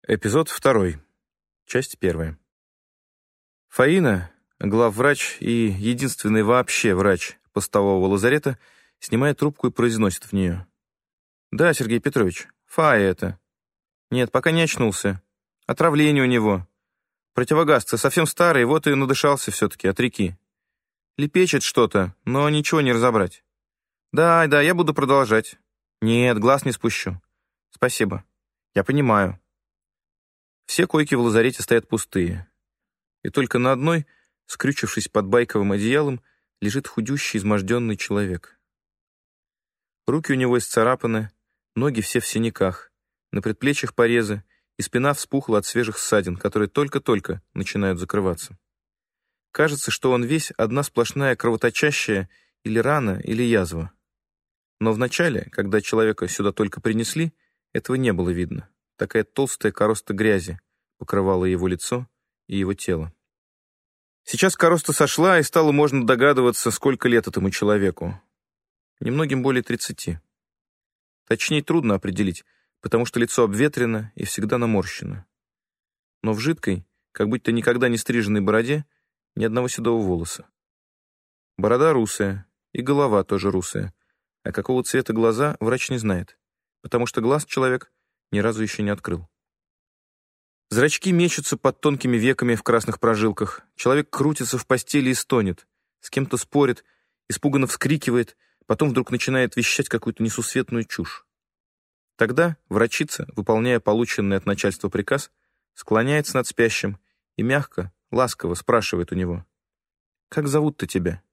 Эпизод 2. Часть 1. Фаина, главврач и единственный вообще врач постового лазарета, снимает трубку и произносит в нее. «Да, Сергей Петрович, Фая это. Нет, пока не очнулся. Отравление у него. Противогаз-то совсем старый, вот и надышался все-таки от реки. Лепечет что-то, но ничего не разобрать. Да, я буду продолжать. Нет, глаз не спущу. Спасибо. Я понимаю». Все койки в лазарете стоят пустые. И только на одной, скрючившись под байковым одеялом, лежит худющий, изможденный человек. Руки у него исцарапаны, ноги все в синяках, на предплечьях порезы, и спина вспухла от свежих ссадин, которые только-только начинают закрываться. Кажется, что он весь одна сплошная кровоточащая или рана, или язва. Но вначале, когда человека сюда только принесли, этого не было видно. Такая толстая короста грязи покрывала его лицо и его тело. Сейчас короста сошла, и стало можно догадываться, сколько лет этому человеку. Немногим более 30. Точнее, трудно определить, потому что лицо обветрено и всегда наморщено. Но в жидкой, как будто никогда не стриженной бороде, ни одного седого волоса. Борода русая, и голова тоже русая, а какого цвета глаза врач не знает, потому что глаз человек ни разу еще не открыл. Зрачки мечутся под тонкими веками в красных прожилках. Человек крутится в постели и стонет, с кем-то спорит, испуганно вскрикивает, потом вдруг начинает вещать какую-то несусветную чушь. Тогда врачица, выполняя полученный от начальства приказ, склоняется над спящим и мягко, ласково спрашивает у него: «Как зовут-то тебя?»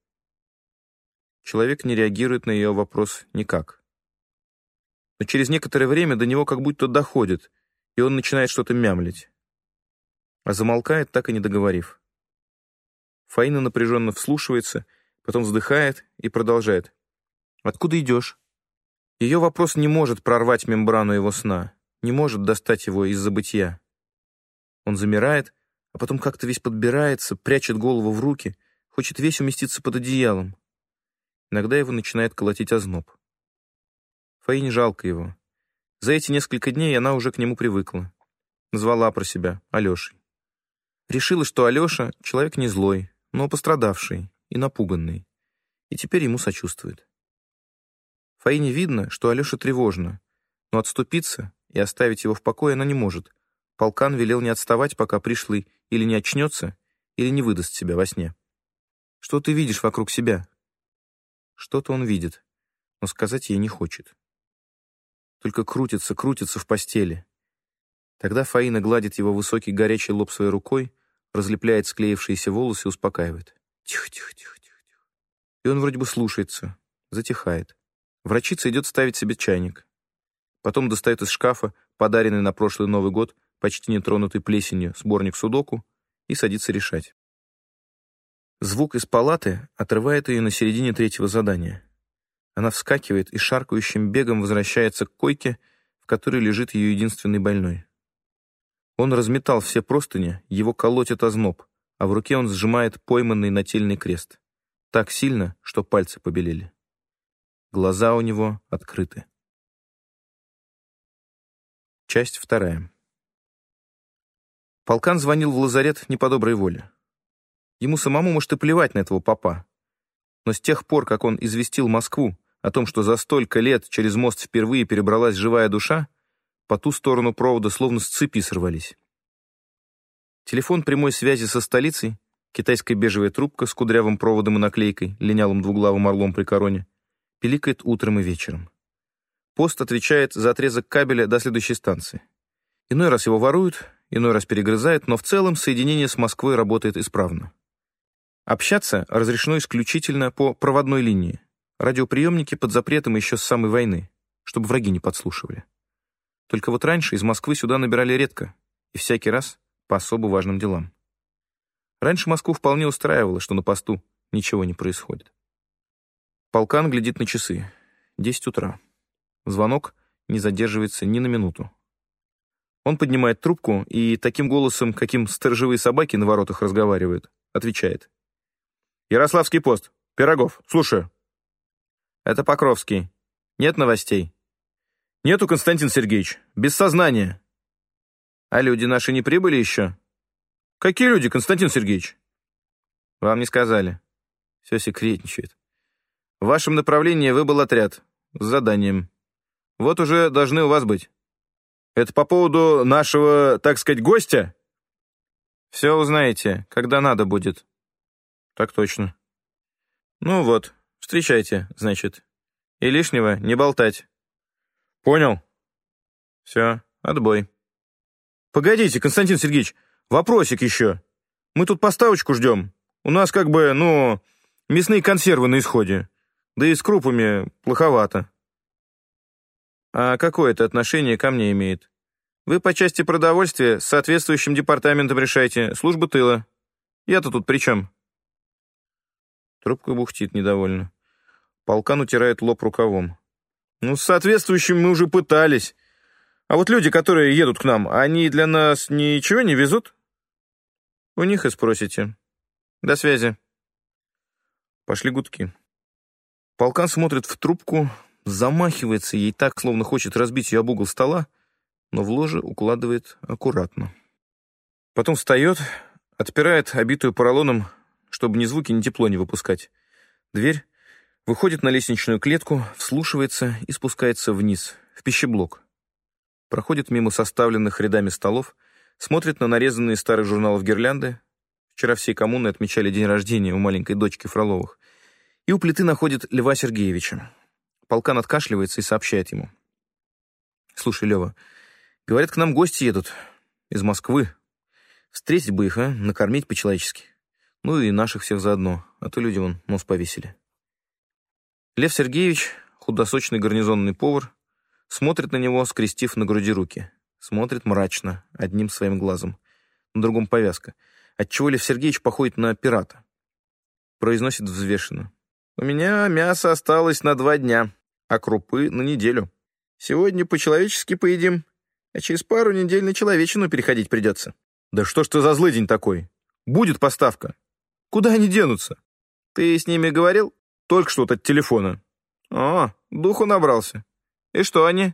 Человек не реагирует на ее вопрос никак. Но через некоторое время до него как будто доходит, и он начинает что-то мямлить. А замолкает, так и не договорив. Фаина напряженно вслушивается, потом вздыхает и продолжает. «Откуда идешь?» Ее вопрос не может прорвать мембрану его сна, не может достать его из забытья. Он замирает, а потом как-то весь подбирается, прячет голову в руки, хочет весь уместиться под одеялом. Иногда его начинает колотить озноб. Фаине жалко его. За эти несколько дней она уже к нему привыкла. Назвала про себя Алешей. Решила, что Алеша — человек не злой, но пострадавший и напуганный, и теперь ему сочувствует. Фаине видно, что Алеша тревожно, но отступиться и оставить его в покое она не может. Полкан велел не отставать, пока пришлый или не очнется, или не выдаст себя во сне. «Что ты видишь вокруг себя?» Что-то он видит, но сказать ей не хочет. Только крутится в постели. Тогда Фаина гладит его высокий горячий лоб своей рукой, разлепляет склеившиеся волосы и успокаивает. Тихо. И он вроде бы слушается, затихает. Врачица идет ставить себе чайник. Потом достает из шкафа подаренный на прошлый Новый год, почти нетронутый плесенью, сборник судоку и садится решать. Звук из палаты отрывает ее на середине 3-го задания. Она вскакивает и шаркающим бегом возвращается к койке, в которой лежит ее единственный больной. Он разметал все простыни, его колотит озноб, а в руке он сжимает пойманный нательный крест. Так сильно, что пальцы побелели. Глаза у него открыты. Часть 2. Полкан звонил в лазарет не по доброй воле. Ему самому, может, и плевать на этого попа. Но с тех пор, как он известил Москву о том, что за столько лет через мост впервые перебралась живая душа, по ту сторону провода словно с цепи сорвались. Телефон прямой связи со столицей, китайская бежевая трубка с кудрявым проводом и наклейкой, линялым двуглавым орлом при короне, пиликает утром и вечером. Пост отвечает за отрезок кабеля до следующей станции. Иной раз его воруют, иной раз перегрызают, но в целом соединение с Москвой работает исправно. Общаться разрешено исключительно по проводной линии. Радиоприемники под запретом еще с самой войны, чтобы враги не подслушивали. Только вот раньше из Москвы сюда набирали редко, и всякий раз по особо важным делам. Раньше Москву вполне устраивало, что на посту ничего не происходит. Полкан глядит на часы. 10 утра. Звонок не задерживается ни на минуту. Он поднимает трубку и таким голосом, каким сторожевые собаки на воротах разговаривают, отвечает. «Ярославский пост. Пирогов. Слушаю». «Это Покровский. Нет новостей?» «Нету, Константин Сергеевич. Без сознания». А люди наши не прибыли еще? Какие люди, Константин Сергеевич? Вам не сказали. Все секретничает. В вашем направлении выбыл отряд с заданием. Вот уже должны у вас быть. Это по поводу нашего, так сказать, гостя? Все узнаете, когда надо будет. Так точно. Ну вот, встречайте, значит. И лишнего не болтать. Понял. Все, отбой. Погодите, Константин Сергеевич, вопросик еще. Мы тут поставочку ждем. У нас как бы, мясные консервы на исходе. Да и с крупами плоховато. А какое это отношение ко мне имеет? Вы по части продовольствия с соответствующим департаментом решайте, служба тыла. Я-то тут при чем? Трубка бухтит недовольно. Полкан утирает лоб рукавом. С соответствующим мы уже пытались. А вот люди, которые едут к нам, они для нас ничего не везут? У них и спросите. До связи. Пошли гудки. Полкан смотрит в трубку, замахивается ей так, словно хочет разбить ее об угол стола, но в ложе укладывает аккуратно. Потом встает, отпирает обитую поролоном, чтобы ни звуки, ни тепло не выпускать, дверь, выходит на лестничную клетку, вслушивается и спускается вниз, в пищеблок. Проходит мимо составленных рядами столов, смотрит на нарезанные из старых журналов гирлянды. Вчера всей коммуны отмечали день рождения у маленькой дочки Фроловых. И у плиты находит Льва Сергеевича. Полкан откашливается и сообщает ему. «Слушай, Лева, говорят, к нам гости едут из Москвы. Встретить бы их, накормить по-человечески. Ну и наших всех заодно, а то люди вон нос повесили». Лев Сергеевич, худосочный гарнизонный повар, смотрит на него, скрестив на груди руки. Смотрит мрачно, одним своим глазом. На другом повязка. Отчего Лев Сергеевич походит на пирата. Произносит взвешенно. «У меня мясо осталось на 2 дня, а крупы на неделю. Сегодня по-человечески поедим, а через пару недель на человечину переходить придется». «Да что ж ты за злый день такой? Будет поставка. Куда они денутся?» «Ты с ними говорил?» «Только что от телефона». «О, духу набрался. И что они?»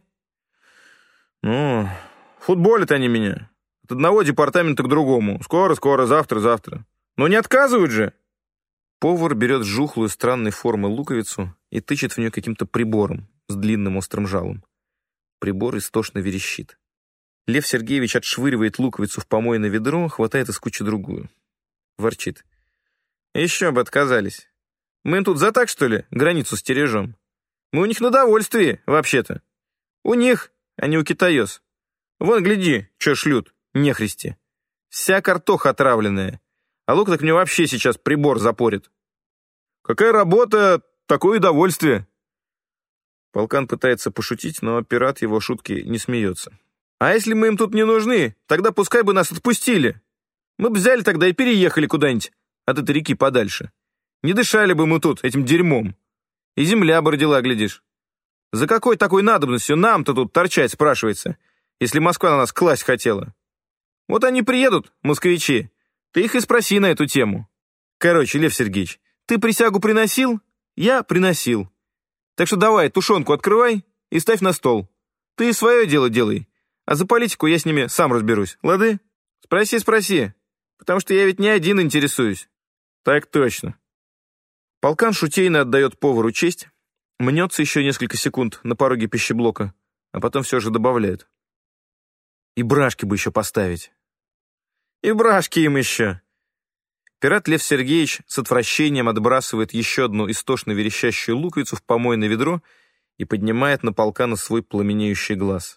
Футболят они меня. От одного департамента к другому. Скоро, завтра. Но не отказывают же!» Повар берет жухлую странной формы луковицу и тычет в нее каким-то прибором с длинным острым жалом. Прибор истошно верещит. Лев Сергеевич отшвыривает луковицу в помойное ведро, хватает из кучи другую. Ворчит. «Еще бы отказались. Мы им тут за так, что ли, границу стережем? Мы у них на довольствии, вообще-то. У них, а не у китаёс. Вон, гляди, что шлют, нехристи. Вся картоха отравленная. А лук так мне вообще сейчас прибор запорит. Какая работа, такое удовольствие». Полкан пытается пошутить, но пират его шутки не смеется. «А если мы им тут не нужны, тогда пускай бы нас отпустили. Мы бы взяли тогда и переехали куда-нибудь от этой реки подальше. Не дышали бы мы тут этим дерьмом. И земля бы родила, глядишь. За какой такой надобностью нам-то тут торчать, спрашивается, если Москва на нас класть хотела? Вот они приедут, москвичи, ты их и спроси на эту тему. Короче, Лев Сергеевич, ты присягу приносил? Я приносил. Так что давай, тушенку открывай и ставь на стол. Ты свое дело делай, а за политику я с ними сам разберусь, лады? Спроси, потому что я ведь не один интересуюсь». «Так точно». Полкан шутейно отдает повару честь, мнется еще несколько секунд на пороге пищеблока, а потом все же добавляет. «И брашки бы еще поставить». «И брашки им еще». Пират Лев Сергеевич с отвращением отбрасывает еще одну истошно верещащую луковицу в помойное ведро и поднимает на Полкана свой пламенеющий глаз.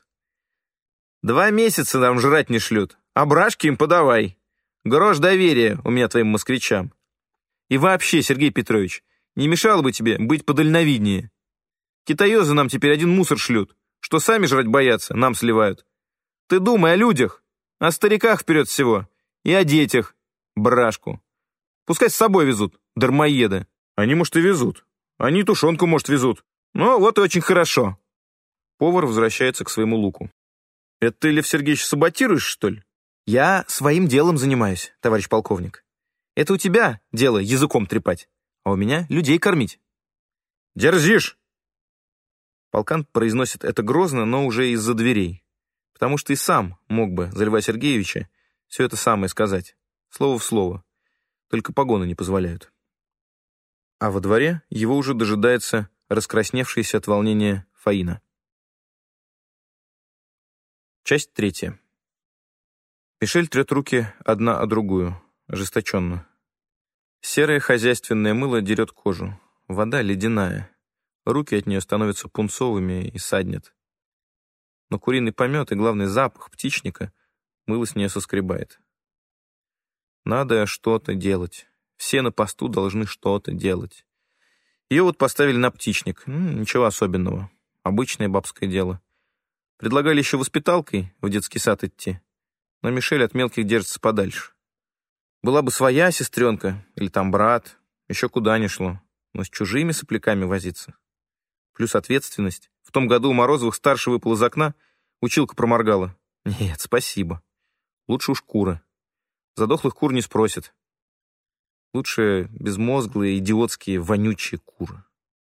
2 месяца нам жрать не шлют, а брашки им подавай. Грош доверия у меня твоим москвичам. И вообще, Сергей Петрович, не мешало бы тебе быть подальновиднее. Китаёзы нам теперь один мусор шлют, что сами жрать боятся, нам сливают. Ты думай о людях, о стариках вперед всего, и о детях, брашку. Пускай с собой везут, дармоеды». «Они, может, и везут. Они тушенку, может, везут. Ну, вот и очень хорошо». Повар возвращается к своему луку. «Это ты, Лев Сергеевич, саботируешь, что ли?» «Я своим делом занимаюсь, товарищ полковник. Это у тебя дело языком трепать, а у меня людей кормить». «Дерзишь!» Полкан произносит это грозно, но уже из-за дверей. потому что и сам мог бы за Льва Сергеевича все это самое сказать, слово в слово, только погоны не позволяют. А во дворе его уже дожидается раскрасневшаяся от волнения Фаина. Часть 3. Мишель трет руки одна о другую, ожесточенно. Серое хозяйственное мыло дерет кожу, вода ледяная, руки от нее становятся пунцовыми и саднят. Но куриный помет и, главный, запах птичника мыло с нее соскребает. Надо что-то делать. Все на посту должны что-то делать. Ее вот поставили на птичник. Ничего особенного. Обычное бабское дело. Предлагали еще воспиталкой в детский сад идти, но Мишель от мелких держится подальше. Была бы своя сестренка или там брат, еще куда ни шло, но с чужими сопляками возиться. Плюс ответственность. В том году у Морозовых старший выпал из окна, училка проморгала. Нет, спасибо. Лучше уж куры. Задохлых кур не спросят. Лучше безмозглые, идиотские, вонючие куры.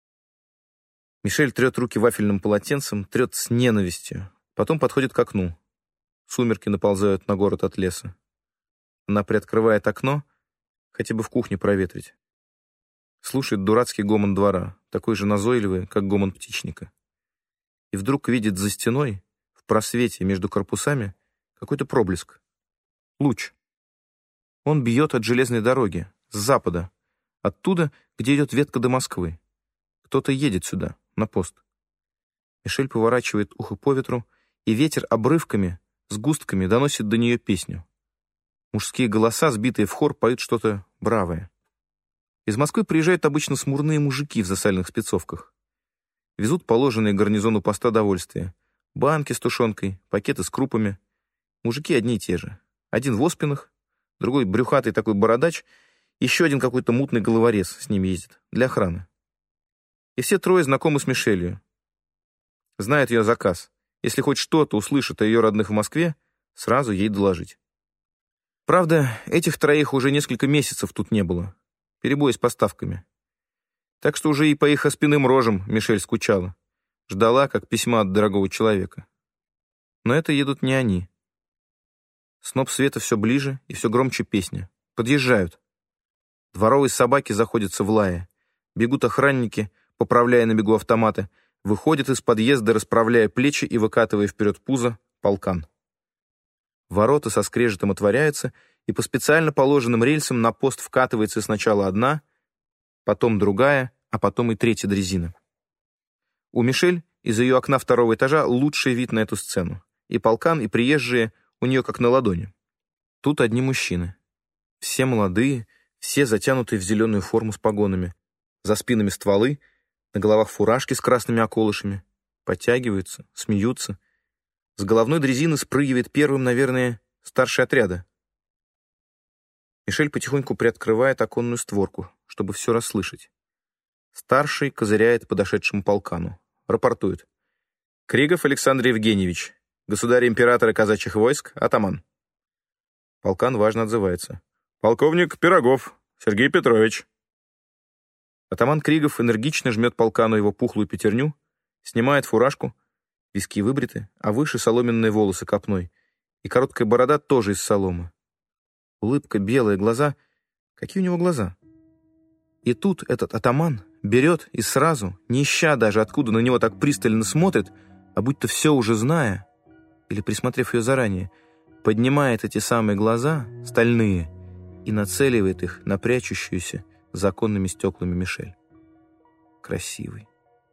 Мишель трет руки вафельным полотенцем, трет с ненавистью. Потом подходит к окну. Сумерки наползают на город от леса. Она приоткрывает окно, хотя бы в кухне проветрить. Слушает дурацкий гомон двора, такой же назойливый, как гомон птичника. И вдруг видит за стеной, в просвете между корпусами, какой-то проблеск. Луч. Он бьет от железной дороги, с запада, оттуда, где идет ветка до Москвы. Кто-то едет сюда, на пост. Мишель поворачивает ухо по ветру, и ветер обрывками, сгустками доносит до нее песню. Мужские голоса, сбитые в хор, поют что-то бравое. Из Москвы приезжают обычно смурные мужики в засаленных спецовках. Везут положенные гарнизону поста довольствия. Банки с тушенкой, пакеты с крупами. Мужики одни и те же. Один в оспинах, другой брюхатый такой бородач, еще один какой-то мутный головорез с ними ездит, для охраны. И все трое знакомы с Мишелью. Знают ее заказ. Если хоть что-то услышат о ее родных в Москве, сразу ей доложить. Правда, этих троих уже несколько месяцев тут не было. Перебои с поставками. Так что уже и по их оспенным рожам Мишель скучала. Ждала, как письма от дорогого человека. Но это едут не они. Сноп света все ближе, и все громче песня. Подъезжают. Дворовые собаки заходятся в лае. Бегут охранники, поправляя на бегу автоматы. Выходит из подъезда, расправляя плечи и выкатывая вперед пузо, полкан. Ворота со скрежетом отворяются, и по специально положенным рельсам на пост вкатывается сначала одна, потом другая, а потом и третья дрезина. У Мишель из ее окна второго этажа лучший вид на эту сцену. И полкан, и приезжие у нее как на ладони. Тут одни мужчины. Все молодые, все затянутые в зеленую форму с погонами. За спинами стволы, на головах фуражки с красными околышами. Подтягиваются, смеются. С головной дрезины спрыгивает первым, наверное, старший отряда. Мишель потихоньку приоткрывает оконную створку, чтобы все расслышать. Старший козыряет подошедшему полкану. Рапортует. Кригов Александр Евгеньевич, государя-императора казачьих войск, атаман. Полкан важно отзывается. Полковник Пирогов Сергей Петрович. Атаман Кригов энергично жмет полкану его пухлую пятерню, снимает фуражку, виски выбриты, а выше соломенные волосы копной, и короткая борода тоже из соломы. Улыбка, белые глаза. Какие у него глаза? И тут этот атаман берет и сразу, не ища даже, откуда на него так пристально смотрит, а будто все уже зная, или присмотрев ее заранее, поднимает эти самые глаза, стальные, и нацеливает их на прячущуюся за оконными стеклами Мишель. Красивый.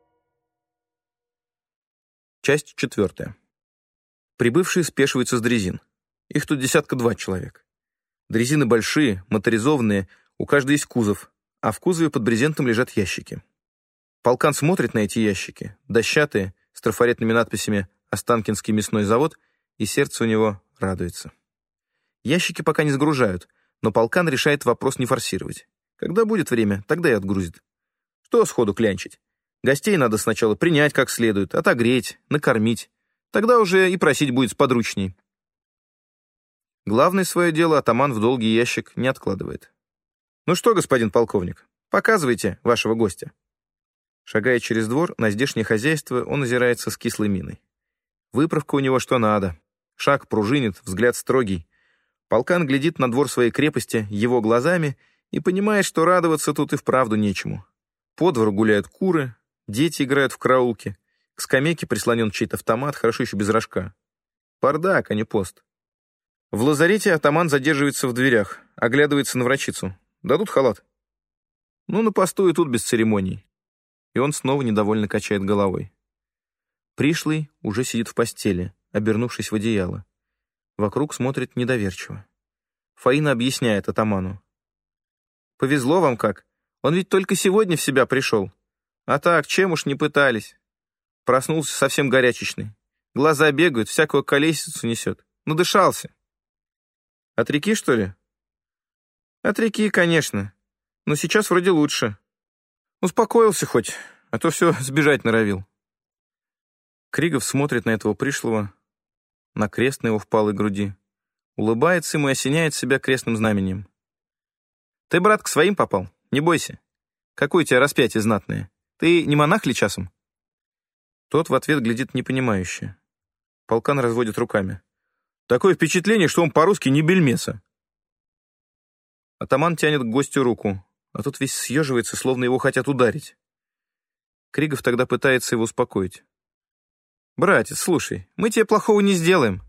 Часть 4. Прибывшие спешиваются с дрезин. Их тут 2 человек. Дрезины большие, моторизованные, у каждой есть кузов, а в кузове под брезентом лежат ящики. Полкан смотрит на эти ящики, дощатые, с трафаретными надписями «Останкинский мясной завод», и сердце у него радуется. Ящики пока не сгружают, но полкан решает вопрос не форсировать. Когда будет время, тогда и отгрузит. Что сходу клянчить? Гостей надо сначала принять как следует, отогреть, накормить. Тогда уже и просить будет сподручней. Главное свое дело атаман в долгий ящик не откладывает. «Ну что, господин полковник, показывайте вашего гостя». Шагая через двор, на здешнее хозяйство он озирается с кислой миной. Выправка у него что надо. Шаг пружинит, взгляд строгий. Полкан глядит на двор своей крепости его глазами и понимает, что радоваться тут и вправду нечему. По двору гуляют куры, дети играют в караулке. К скамейке прислонен чей-то автомат, хорошо еще без рожка. Бардак, а не пост. В лазарете атаман задерживается в дверях, оглядывается на врачицу. Дадут халат? Ну, на посту и тут без церемоний. И он снова недовольно качает головой. Пришлый уже сидит в постели, обернувшись в одеяло. Вокруг смотрит недоверчиво. Фаина объясняет атаману. «Повезло вам как. Он ведь только сегодня в себя пришел. А так, чем уж не пытались. Проснулся совсем горячечный. Глаза бегают, всякую колесицу несет. Надышался. От реки, что ли?» «От реки, конечно. Но сейчас вроде лучше. Успокоился хоть, а то все сбежать норовил». Кригов смотрит на этого пришлого, на крест на его впалой груди, улыбается ему и осеняет себя крестным знаменем. «Ты, брат, к своим попал? Не бойся. Какое у тебя распятие знатное? Ты не монах ли часом?» Тот в ответ глядит непонимающе. Полкан разводит руками. «Такое впечатление, что он по-русски не бельмеса». Атаман тянет к гостю руку, а тот весь съеживается, словно его хотят ударить. Кригов тогда пытается его успокоить. «Братец, слушай, мы тебе плохого не сделаем».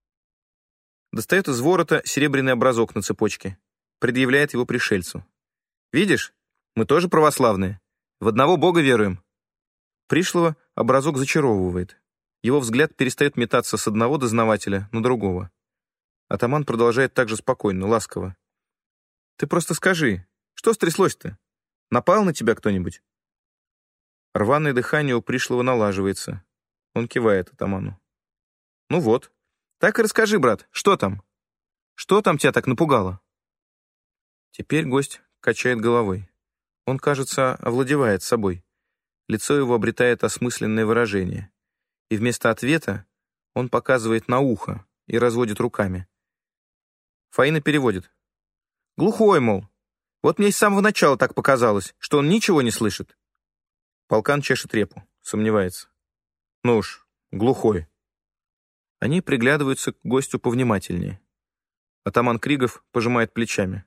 Достает из ворота серебряный образок на цепочке, предъявляет его пришельцу. «Видишь, мы тоже православные, в одного Бога веруем». Пришлого образок зачаровывает. Его взгляд перестает метаться с одного дознавателя на другого. Атаман продолжает так же спокойно, ласково. «Ты просто скажи, что стряслось-то? Напал на тебя кто-нибудь?» Рваное дыхание у пришлого налаживается. Он кивает атаману. «Ну вот. Так и расскажи, брат, что там? Что там тебя так напугало?» Теперь гость качает головой. Он, кажется, овладевает собой. Лицо его обретает осмысленное выражение. И вместо ответа он показывает на ухо и разводит руками. Фаина переводит. «Глухой, мол. Вот мне и с самого начала так показалось, что он ничего не слышит». Полкан чешет репу, сомневается. «Ну уж, глухой». Они приглядываются к гостю повнимательнее. Атаман Кригов пожимает плечами.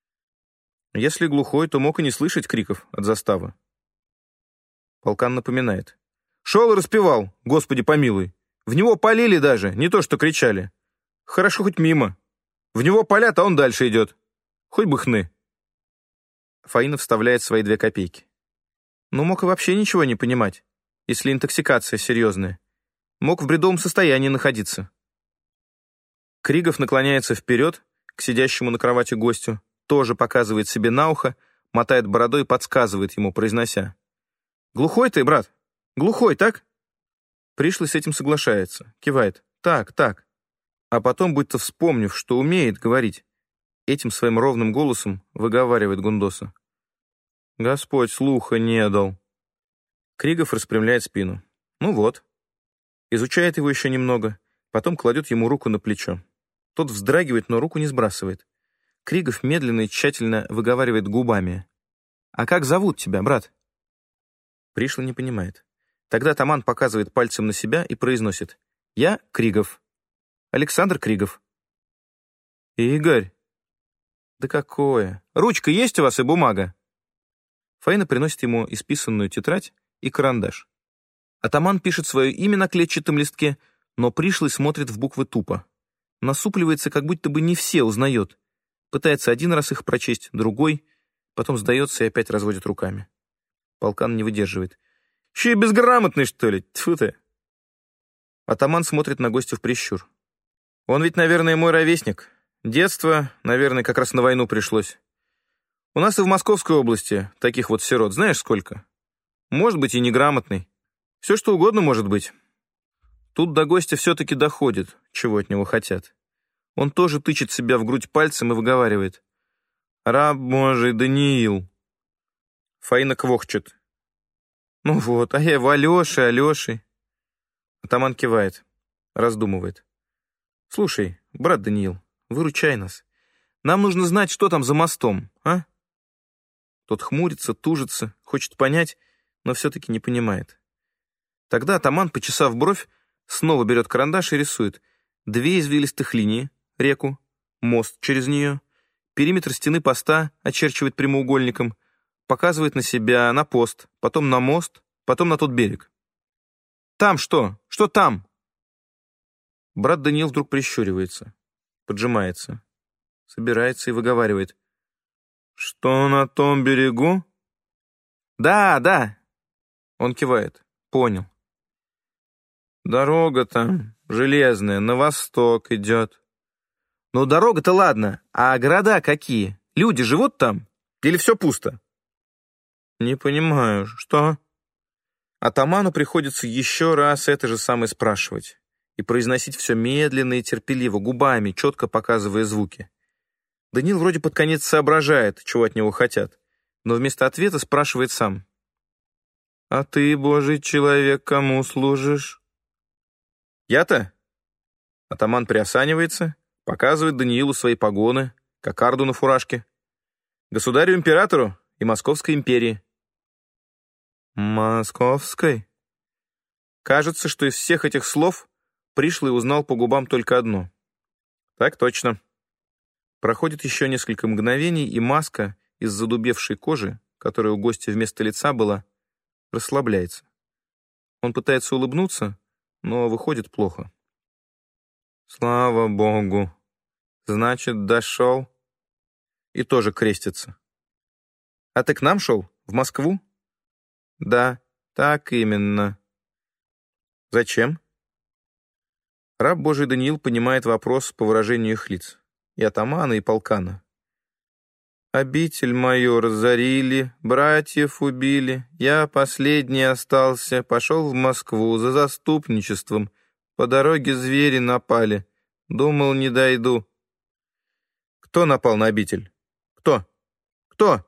«Если глухой, то мог и не слышать криков от заставы». Полкан напоминает. «Шел и распевал, Господи помилуй. В него палили даже, не то что кричали. Хорошо хоть мимо. В него палят, а он дальше идет. Хоть бы хны». Фаина вставляет свои 2 копейки. «Ну, мог и вообще ничего не понимать, если интоксикация серьезная. Мог в бредовом состоянии находиться». Кригов наклоняется вперед к сидящему на кровати гостю, тоже показывает себе на ухо, мотает бородой и подсказывает ему, произнося. «Глухой ты, брат? Глухой, так?» Пришлый с этим соглашается, кивает. «Так, так». А потом, будто вспомнив, что умеет говорить, этим своим ровным голосом выговаривает Гундоса. «Господь слуха не дал». Кригов распрямляет спину. «Ну вот». Изучает его еще немного, потом кладет ему руку на плечо. Тот вздрагивает, но руку не сбрасывает. Кригов медленно и тщательно выговаривает губами. «А как зовут тебя, брат?» Пришлый не понимает. Тогда атаман показывает пальцем на себя и произносит. «Я Кригов. Александр Кригов». «Игорь». «Да какое? Ручка есть у вас и бумага?» Фаина приносит ему исписанную тетрадь и карандаш. Атаман пишет свое имя на клетчатом листке, но пришлый смотрит в буквы тупо. Насупливается, как будто бы не все узнает. Пытается один раз их прочесть, другой, потом сдается и опять разводит руками. Полкан не выдерживает. «Еще и безграмотный, что ли? Тьфу ты!» Атаман смотрит на гостя в прищур. «Он ведь, наверное, мой ровесник. Детство, наверное, как раз на войну пришлось. У нас и в Московской области таких вот сирот знаешь сколько? Может быть, и неграмотный. Все что угодно может быть». Тут до гостя все-таки доходит, чего от него хотят. Он тоже тычет себя в грудь пальцем и выговаривает. «Раб Божий Даниил». Фаина квохчет. «Ну вот, а я его Алешей». Атаман кивает, раздумывает. «Слушай, брат Даниил, выручай нас. Нам нужно знать, что там за мостом, а?» Тот хмурится, тужится, хочет понять, но все-таки не понимает. Тогда атаман, почесав бровь, снова берет карандаш и рисует. 2 извилистых линии, реку, мост через нее, периметр стены поста очерчивает прямоугольником, показывает на себя, на пост, потом на мост, потом на тот берег. «Там что? Что там?» Брат Даниил вдруг прищуривается, поджимается, собирается и выговаривает. «Что на том берегу?» «Да, да!» Он кивает. «Понял». «Дорога там железная, на восток идет». «Ну, дорога-то ладно, а города какие? Люди живут там? Или все пусто?» «Не понимаю, что?» Атаману приходится еще раз это же самое спрашивать и произносить все медленно и терпеливо, губами, четко показывая звуки. Даниил вроде под конец соображает, чего от него хотят, но вместо ответа спрашивает сам. «А ты, Божий человек, кому служишь?» «Я-то?» Атаман приосанивается, показывает Даниилу свои погоны, кокарду на фуражке. «Государю-императору и Московской империи». «Московской?» Кажется, что из всех этих слов пришлый узнал по губам только одно. «Так точно». Проходит еще несколько мгновений, и маска из задубевшей кожи, которая у гостя вместо лица была, расслабляется. Он пытается улыбнуться, но выходит плохо. «Слава Богу! Значит, дошел?» И тоже крестится. «А ты к нам шел? В Москву?» «Да, так именно». «Зачем?» Раб Божий Даниил понимает вопрос по выражению их лиц. И атамана, и полкана. «Обитель мою разорили, братьев убили. Я последний остался, пошел в Москву за заступничеством. По дороге звери напали. Думал, не дойду». «Кто напал на обитель? Кто? Кто?»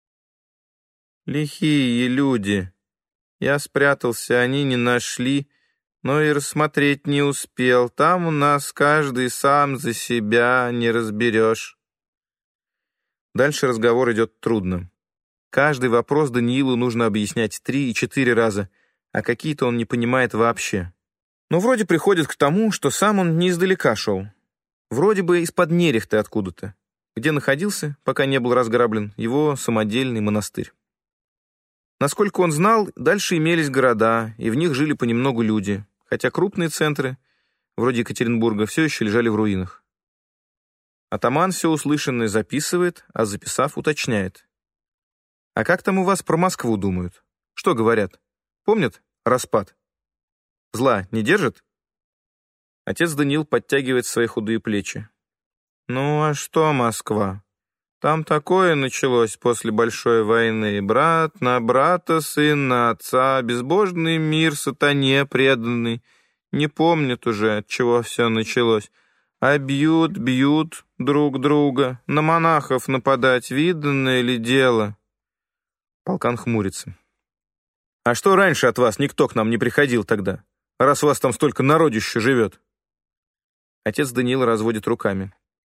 «Лихие люди. Я спрятался, они не нашли, но и рассмотреть не успел. Там у нас каждый сам за себя, не разберешь». Дальше разговор идет трудно. Каждый вопрос Даниилу нужно объяснять 3 и 4 раза, а какие-то он не понимает вообще. Но вроде приходит к тому, что сам он не издалека шел. Вроде бы из-под Нерехты откуда-то, где находился, пока не был разграблен, его самодельный монастырь. Насколько он знал, дальше имелись города, и в них жили понемногу люди, хотя крупные центры, вроде Екатеринбурга, все еще лежали в руинах. Атаман все услышанное записывает, а записав, уточняет. «А как там у вас про Москву думают? Что говорят? Помнят распад? Зла не держит?» Отец Даниил подтягивает свои худые плечи. «Ну а что Москва? Там такое началось после Большой войны. Брат на брата, сын на отца, безбожный мир сатане преданный. Не помнят уже, от чего все началось. А бьют друг друга. На монахов нападать, виданное ли дело?» Полкан хмурится. «А что раньше от вас никто к нам не приходил тогда, раз у вас там столько народища живет?» Отец Даниил разводит руками.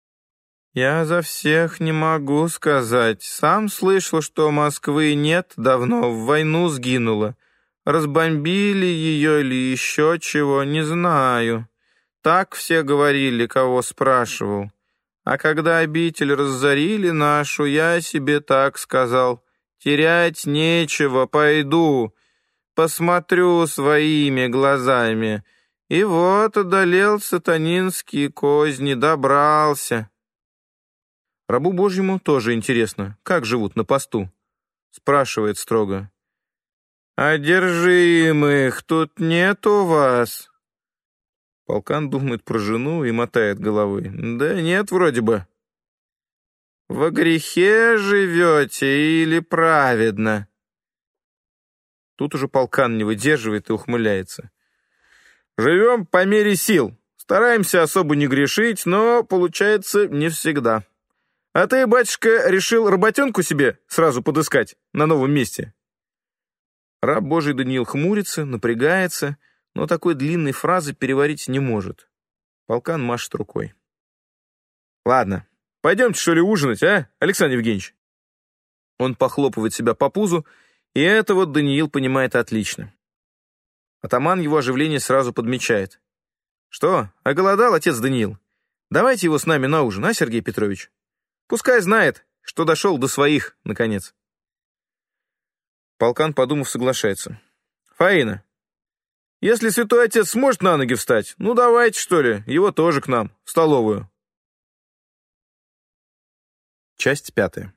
«Я за всех не могу сказать. Сам слышал, что Москвы нет, давно в войну сгинула. Разбомбили ее или еще чего, не знаю. Так все говорили, кого спрашивал. А когда обитель разорили нашу, я себе так сказал. Терять нечего, пойду, посмотрю своими глазами. И вот одолел сатанинские козни, добрался». Рабу Божьему тоже интересно, как живут на посту. Спрашивает строго. «Одержимых тут нет у вас?» Полкан думает про жену и мотает головой. «Да нет, вроде бы». «Во грехе живете или праведно?» Тут уже полкан не выдерживает и ухмыляется. «Живем по мере сил. Стараемся особо не грешить, но получается не всегда. А ты, батюшка, решил работенку себе сразу подыскать на новом месте?» Раб Божий Даниил хмурится, напрягается, но такой длинной фразы переварить не может. Полкан машет рукой. «Ладно, пойдемте, что ли, ужинать, а, Александр Евгеньевич?» Он похлопывает себя по пузу, и это вот Даниил понимает отлично. Атаман его оживление сразу подмечает. Что, оголодал отец Даниил? Давайте его с нами на ужин, а, Сергей Петрович? Пускай знает, что дошел до своих, наконец. Полкан, подумав, соглашается. Фаина, если святой отец сможет на ноги встать, ну давайте, что ли, его тоже к нам, в столовую. Часть 5.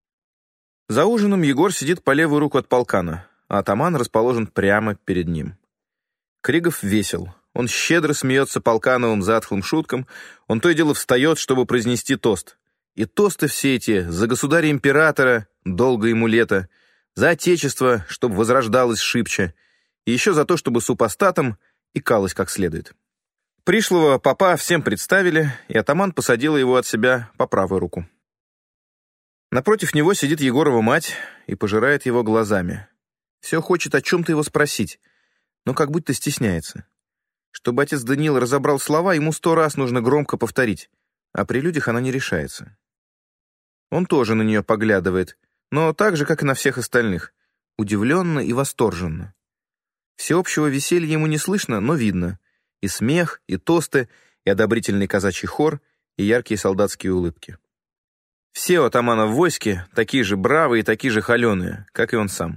За ужином Егор сидит по левую руку от полкана, а атаман расположен прямо перед ним. Кригов весел. Он щедро смеется полкановым затхлым шуткам, он то и дело встает, чтобы произнести тост. И тосты все эти за государя-императора, долго ему лето, за отечество, чтобы возрождалось шибче, и еще за то, чтобы супостатам икалось как следует. Пришлого попа всем представили, и атаман посадил его от себя по правую руку. Напротив него сидит Егорова мать и пожирает его глазами. Все хочет о чем-то его спросить, но как будто стесняется. Чтобы отец Даниил разобрал слова, ему 100 раз нужно громко повторить, а при людях она не решается. Он тоже на нее поглядывает, но так же, как и на всех остальных, удивленно и восторженно. Всеобщего веселья ему не слышно, но видно. И смех, и тосты, и одобрительный казачий хор, и яркие солдатские улыбки. Все у атамана в войске такие же бравые и такие же холеные, как и он сам.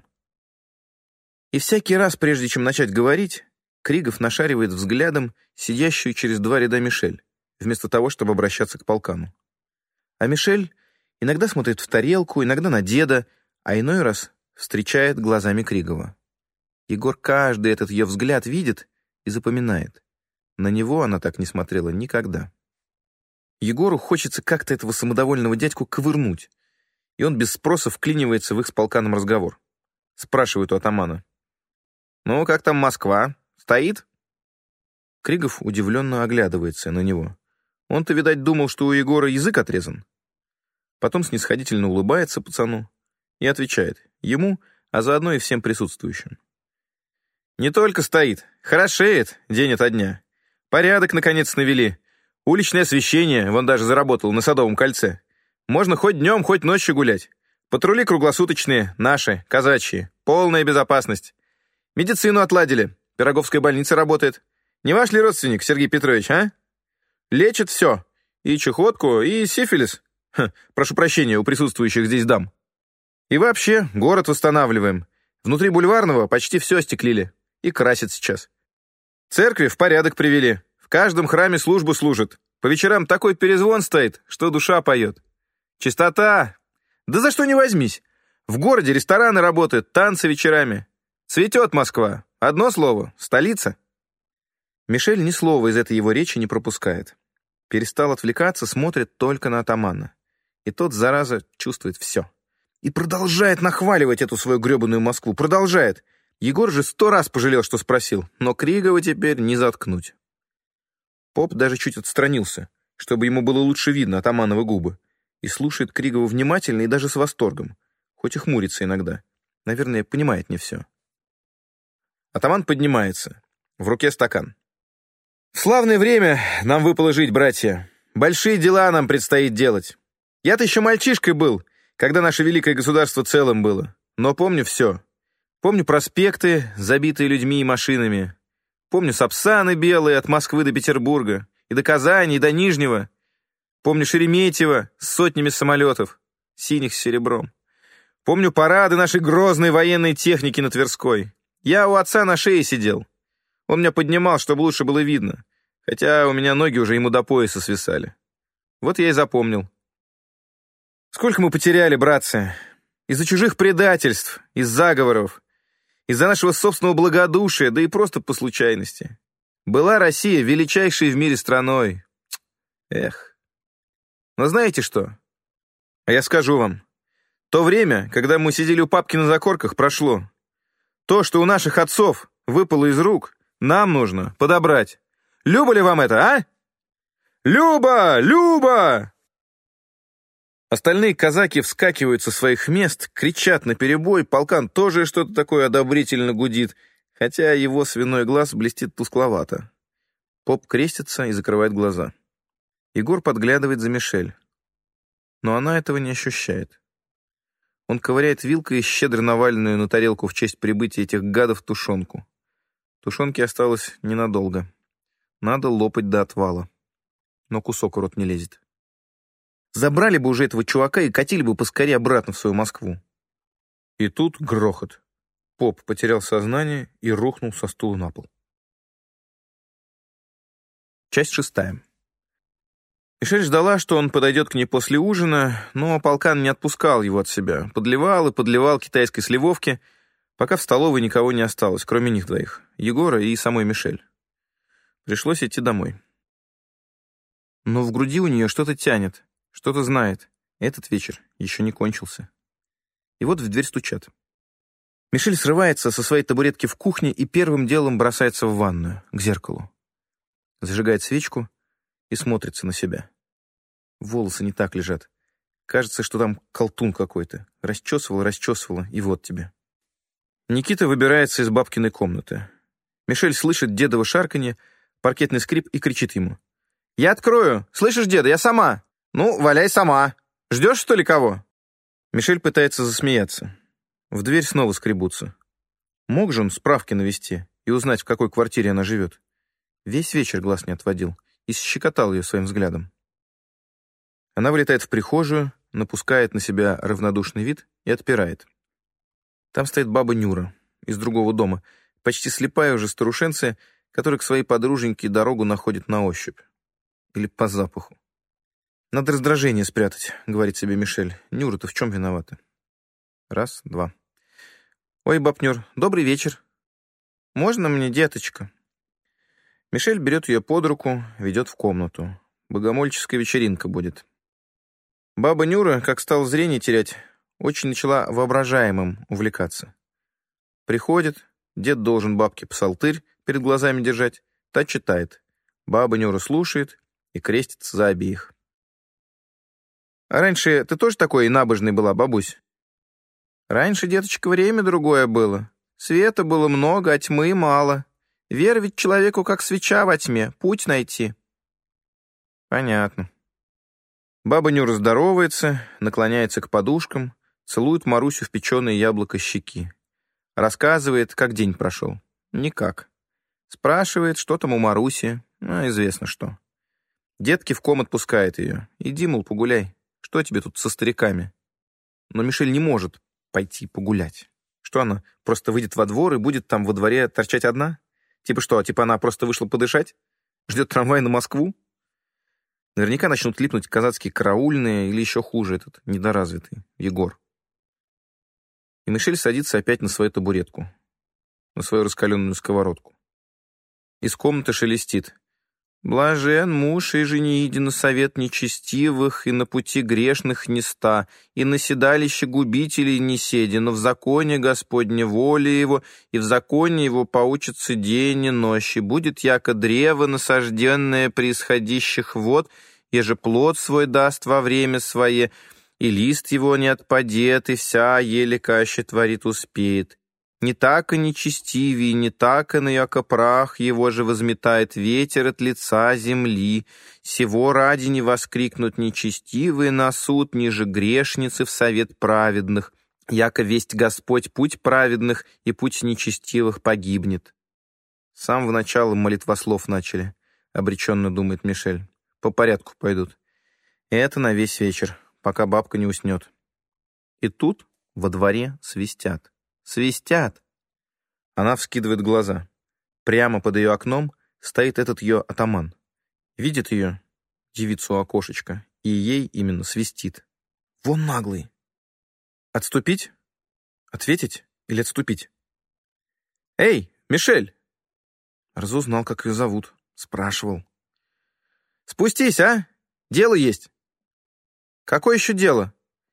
И всякий раз, прежде чем начать говорить, Кригов нашаривает взглядом сидящую через 2 ряда Мишель, вместо того, чтобы обращаться к полкану. А Мишель иногда смотрит в тарелку, иногда на деда, а иной раз встречает глазами Кригова. Егор каждый этот ее взгляд видит и запоминает. На него она так не смотрела никогда. Егору хочется как-то этого самодовольного дядьку ковырнуть, и он без спроса вклинивается в их с полканом разговор. Спрашивает у атамана. «Ну, как там Москва? Стоит?» Кригов удивленно оглядывается на него. Он-то, видать, думал, что у Егора язык отрезан. Потом снисходительно улыбается пацану и отвечает ему, а заодно и всем присутствующим. «Не только стоит, хорошеет день ото дня. Порядок, наконец, навели. Уличное освещение, вон даже заработал на Садовом кольце. Можно хоть днем, хоть ночью гулять. Патрули круглосуточные, наши, казачьи. Полная безопасность. Медицину отладили. Пироговская больница работает. Не ваш ли родственник, Сергей Петрович, а? Лечит все. И чехотку, и сифилис. Прошу прощения у присутствующих здесь дам. И вообще, город восстанавливаем. Внутри Бульварного почти все остеклили. И красят сейчас. Церкви в порядок привели. В каждом храме службу служат. По вечерам такой перезвон стоит, что душа поет. Чистота. Да за что не возьмись. В городе рестораны работают, танцы вечерами. Цветет Москва. Одно слово — столица. Мишель ни слова из этой его речи не пропускает. Перестал отвлекаться, смотрит только на атамана. И тот, зараза, чувствует все. И продолжает нахваливать эту свою гребаную Москву. Продолжает. Егор же 100 раз пожалел, что спросил. Но Кригова теперь не заткнуть. Поп даже чуть отстранился, чтобы ему было лучше видно атамановы губы. И слушает Кригова внимательно и даже с восторгом. Хоть и хмурится иногда. Наверное, понимает не все. Атаман поднимается. В руке стакан. В славное время нам выпало жить, братья. Большие дела нам предстоит делать. Я-то еще мальчишкой был, когда наше великое государство целым было. Но помню все. Помню проспекты, забитые людьми и машинами. Помню сапсаны белые от Москвы до Петербурга, и до Казани, и до Нижнего. Помню Шереметьево с сотнями самолетов, синих с серебром. Помню парады нашей грозной военной техники на Тверской. Я у отца на шее сидел. Он меня поднимал, чтобы лучше было видно, хотя у меня ноги уже ему до пояса свисали. Вот я и запомнил. Сколько мы потеряли, братцы, из-за чужих предательств, из заговоров, из-за нашего собственного благодушия, да и просто по случайности. Была Россия величайшей в мире страной. Эх. Но знаете что? А я скажу вам. То время, когда мы сидели у папки на закорках, прошло. То, что у наших отцов выпало из рук, нам нужно подобрать. Любо ли вам это, а? Люба! Люба! Остальные казаки вскакивают со своих мест, кричат наперебой, полкан тоже что-то такое одобрительно гудит, хотя его свиной глаз блестит тускловато. Поп крестится и закрывает глаза. Егор подглядывает за Мишель. Но она этого не ощущает. Он ковыряет вилкой щедро наваленную на тарелку в честь прибытия этих гадов тушенку. Тушенки осталось ненадолго. Надо лопать до отвала. Но кусок в рот не лезет. Забрали бы уже этого чувака и катили бы поскорее обратно в свою Москву. И тут грохот. Поп потерял сознание и рухнул со стула на пол. Часть 6. Мишель ждала, что он подойдет к ней после ужина, но полкан не отпускал его от себя. Подливал и подливал китайской сливовки, пока в столовой никого не осталось, кроме них двоих, Егора и самой Мишель. Пришлось идти домой. Но в груди у нее что-то тянет, что-то знает. Этот вечер еще не кончился. И вот в дверь стучат. Мишель срывается со своей табуретки в кухне и первым делом бросается в ванную, к зеркалу. Зажигает свечку и смотрится на себя. Волосы не так лежат. Кажется, что там колтун какой-то. Расчесывала, и вот тебе. Никита выбирается из бабкиной комнаты. Мишель слышит дедово шарканье, паркетный скрип и кричит ему. «Я открою! Слышишь, деда, я сама!» «Ну, валяй сама! Ждешь, что ли, кого?» Мишель пытается засмеяться. В дверь снова скребутся. Мог же он справки навести и узнать, в какой квартире она живет? Весь вечер глаз не отводил и щекотал ее своим взглядом. Она вылетает в прихожую, напускает на себя равнодушный вид и отпирает. Там стоит баба Нюра из другого дома, почти слепая уже старушенция, которая к своей подруженьке дорогу находит на ощупь. Или по запаху. «Надо раздражение спрятать», — говорит себе Мишель. «Нюра-то в чем виновата?» Раз, два. «Ой, баб Нюр, добрый вечер. Можно мне, деточка?» Мишель берет ее под руку, ведет в комнату. Богомольческая вечеринка будет. Баба Нюра, как стала зрение терять, очень начала воображаемым увлекаться. Приходит, дед должен бабке псалтырь перед глазами держать, та читает. Баба Нюра слушает и крестится за обеих. «А раньше ты тоже такой набожной была, бабусь?» «Раньше, деточка, время другое было. Света было много, а тьмы мало. Вера ведь человеку как свеча во тьме, путь найти». «Понятно». Баба Нюра здоровается, наклоняется к подушкам, целует Марусю в печеное яблоко щеки. Рассказывает, как день прошел. Никак. Спрашивает, что там у Маруси. Известно что. Детки в ком отпускает ее. Иди, мол, погуляй. Что тебе тут со стариками? Но Мишель не может пойти погулять. Что она, просто выйдет во двор и будет там во дворе торчать одна? Типа что, типа она просто вышла подышать? Ждет трамвай на Москву? Наверняка начнут липнуть казацкие караульные или еще хуже этот недоразвитый Егор. И Мишель садится опять на свою табуретку, на свою раскаленную сковородку. Из комнаты шелестит. «Блажен муж и жениди на совет нечестивых, и на пути грешных не ста, и на седалище губителей не седи, но в законе Господне воля его, и в законе его поучится день и ночь, и будет яко древо насажденное при исходящих вод, еже плод свой даст во время свое, и лист его не отпадет, и вся еле каще творит успеет. Не так и нечестивее, не так и на яко прах его же возметает ветер от лица земли. Сего ради не воскрикнут нечестивые на суд, ниже грешницы в совет праведных. Яко весть Господь путь праведных, и путь нечестивых погибнет». С самого начала молитвослов начали, обреченно думает Мишель. По порядку пойдут. Это на весь вечер, пока бабка не уснет. И тут во дворе свистят. Свистят! Она вскидывает глаза. Прямо под ее окном стоит этот ее атаман. Видит ее, девицу у окошечка, и ей именно свистит. Вон наглый! Отступить? Ответить или отступить? «Эй, Мишель!» Разузнал, как ее зовут. Спрашивал. «Спустись, а? Дело есть». «Какое еще дело?»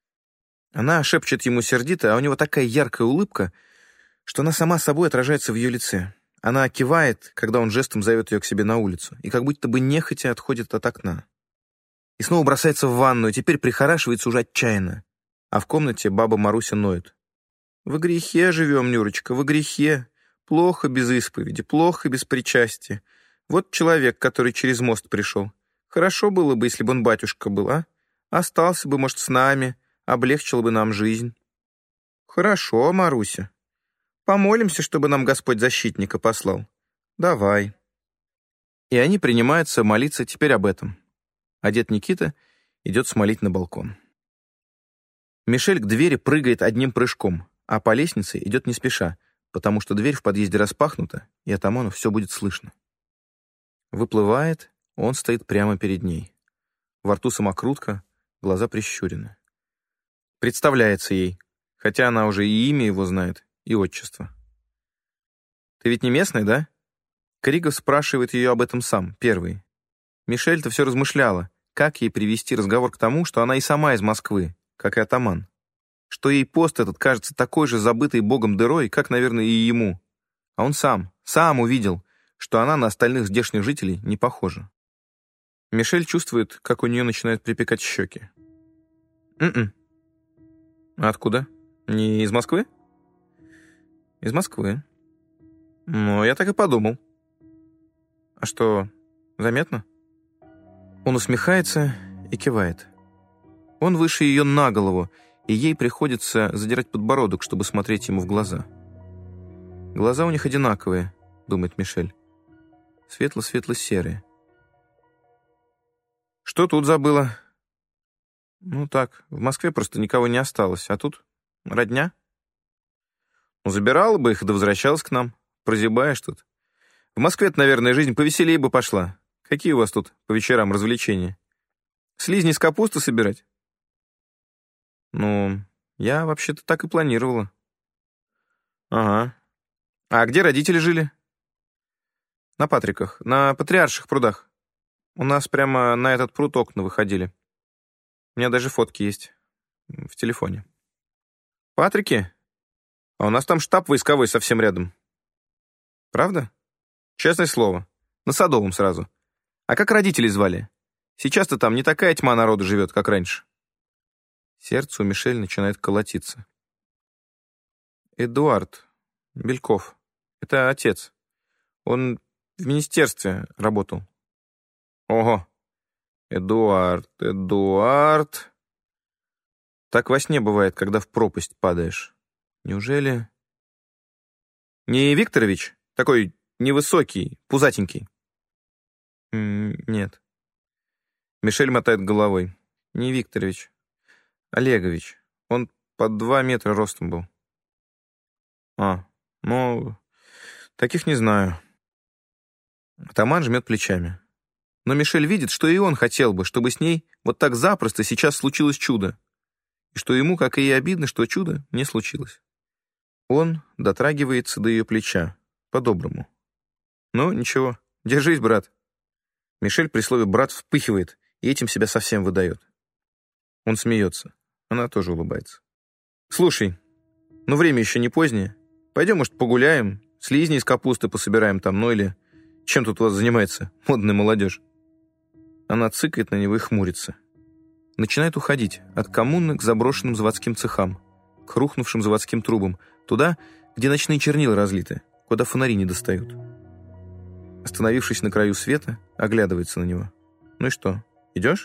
Она шепчет ему сердито, а у него такая яркая улыбка, что она сама собой отражается в ее лице. Она кивает, когда он жестом зовет ее к себе на улицу, и как будто бы нехотя отходит от окна. И снова бросается в ванную, теперь прихорашивается уже отчаянно. А в комнате баба Маруся ноет. «Во грехе живем, Нюрочка, во грехе. Плохо без исповеди, плохо без причастия. Вот человек, который через мост пришел. Хорошо было бы, если бы он батюшка был, а? Остался бы, может, с нами, облегчил бы нам жизнь». «Хорошо, Маруся. Помолимся, чтобы нам Господь защитника послал. Давай». И они принимаются молиться теперь об этом. А дед Никита идет смолить на балкон. Мишель к двери прыгает одним прыжком, а по лестнице идет не спеша, потому что дверь в подъезде распахнута, и атаману все будет слышно. Выплывает, он стоит прямо перед ней. Во рту самокрутка, глаза прищурены. Представляется ей, хотя она уже и имя его знает, и отчество. «Ты ведь не местный, да?» Кригов спрашивает ее об этом сам, первый. Мишель-то все размышляла, как ей привести разговор к тому, что она и сама из Москвы, как и атаман. Что ей пост этот кажется такой же забытой богом дырой, как, наверное, и ему. А он сам увидел, что она на остальных здешних жителей не похожа. Мишель чувствует, как у нее начинают припекать щеки. «М-м». «А откуда? Не из Москвы?» «Из Москвы». «Ну, я так и подумал». «А что, заметно?» Он усмехается и кивает. Он выше ее на голову, и ей приходится задирать подбородок, чтобы смотреть ему в глаза. Глаза у них одинаковые, думает Мишель. Светло-светло-серые. «Что тут забыла?» «Ну так, в Москве просто никого не осталось, а тут родня». «Ну, забирала бы их, да возвращалась к нам. Прозябаешь тут. В Москве-то, наверное, жизнь повеселее бы пошла. Какие у вас тут по вечерам развлечения? Слизни с капусты собирать?» «Ну, я вообще-то так и планировала». «Ага. А где родители жили?» «На Патриках, на Патриарших прудах. У нас прямо на этот пруд окна выходили. У меня даже фотки есть в телефоне». «Патрики? А у нас там штаб войсковой совсем рядом». «Правда? Честное слово. На Садовом сразу. А как родителей звали? Сейчас-то там не такая тьма народу живет, как раньше». Сердце у Мишель начинает колотиться. «Эдуард Бельков. Это отец. Он в министерстве работал». «Ого! Эдуард. Так во сне бывает, когда в пропасть падаешь. Неужели...» «Не Викторович? Такой невысокий, пузатенький?» «Нет». Мишель мотает головой. «Не Викторович. Олегович. Он под 2 метра ростом был». Ну, таких не знаю». Атаман жмет плечами. Но Мишель видит, что и он хотел бы, чтобы с ней вот так запросто сейчас случилось чудо. И что ему, как и ей, обидно, что чудо не случилось. Он дотрагивается до ее плеча. По-доброму. «Ну, ничего. Держись, брат». Мишель при слове «брат» вспыхивает и этим себя совсем выдает. Он смеется. Она тоже улыбается. «Слушай, ну время еще не позднее. Пойдем, может, погуляем, слизни из капусты пособираем там, ну или чем тут у вас занимается модная молодежь?» Она цыкает на него и хмурится. Начинает уходить от коммуны к заброшенным заводским цехам, к рухнувшим заводским трубам, туда, где ночные чернила разлиты, куда фонари не достают. Остановившись на краю света, оглядывается на него. «Ну и что, идешь?»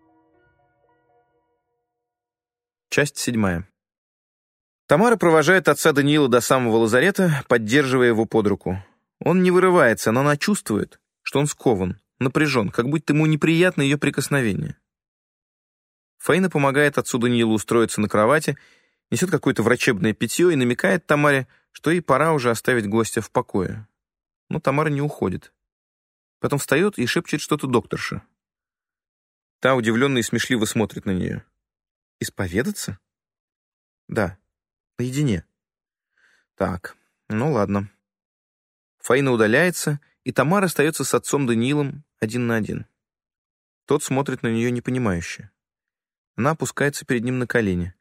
Часть 7. Тамара провожает отца Даниила до самого лазарета, поддерживая его под руку. Он не вырывается, но она чувствует, что он скован, напряжен, как будто ему неприятно ее прикосновение. Фаина помогает отцу Даниилу устроиться на кровати, несет какое-то врачебное питье и намекает Тамаре, что ей пора уже оставить гостя в покое. Но Тамара не уходит. Потом встает и шепчет что-то докторше. Та удивленно и смешливо смотрит на нее. «Исповедаться?» «Да, наедине». «Так, ну ладно». Фаина удаляется, и Тамара остается с отцом Даниилом 1 на 1. Тот смотрит на нее непонимающе. Она опускается перед ним на колени.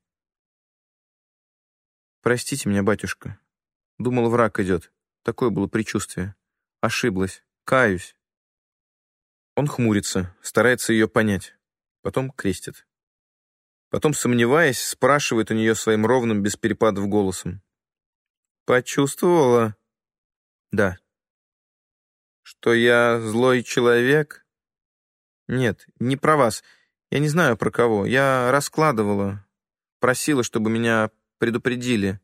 «Простите меня, батюшка. Думала, враг идет. Такое было предчувствие. Ошиблась. Каюсь». Он хмурится, старается ее понять. Потом крестит. Потом, сомневаясь, спрашивает у нее своим ровным, без перепадов голосом. «Почувствовала?» «Да». «Что я злой человек?» «Нет, не про вас. Я не знаю, про кого. Я раскладывала. Просила, чтобы меня предупредили.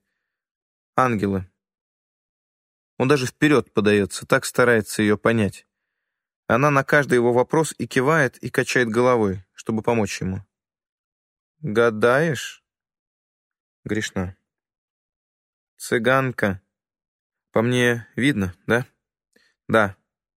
Ангелы». Он даже вперед подается, так старается ее понять. Она на каждый его вопрос и кивает, и качает головой, чтобы помочь ему. «Гадаешь?» Грешна. «Цыганка. По мне видно, да?» «Да».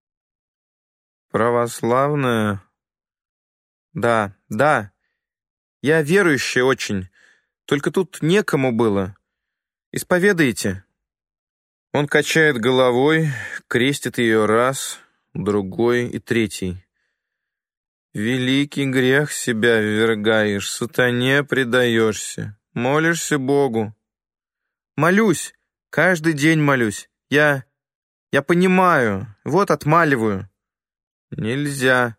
«Православная?» «Да, да. Я верующая очень. Только тут некому было. Исповедаете?» Он качает головой, крестит ее раз, другой и третий. «Великий грех себя ввергаешь, сатане предаешься. Молишься Богу?» «Молюсь, каждый день молюсь. Я понимаю, вот отмаливаю». «Нельзя.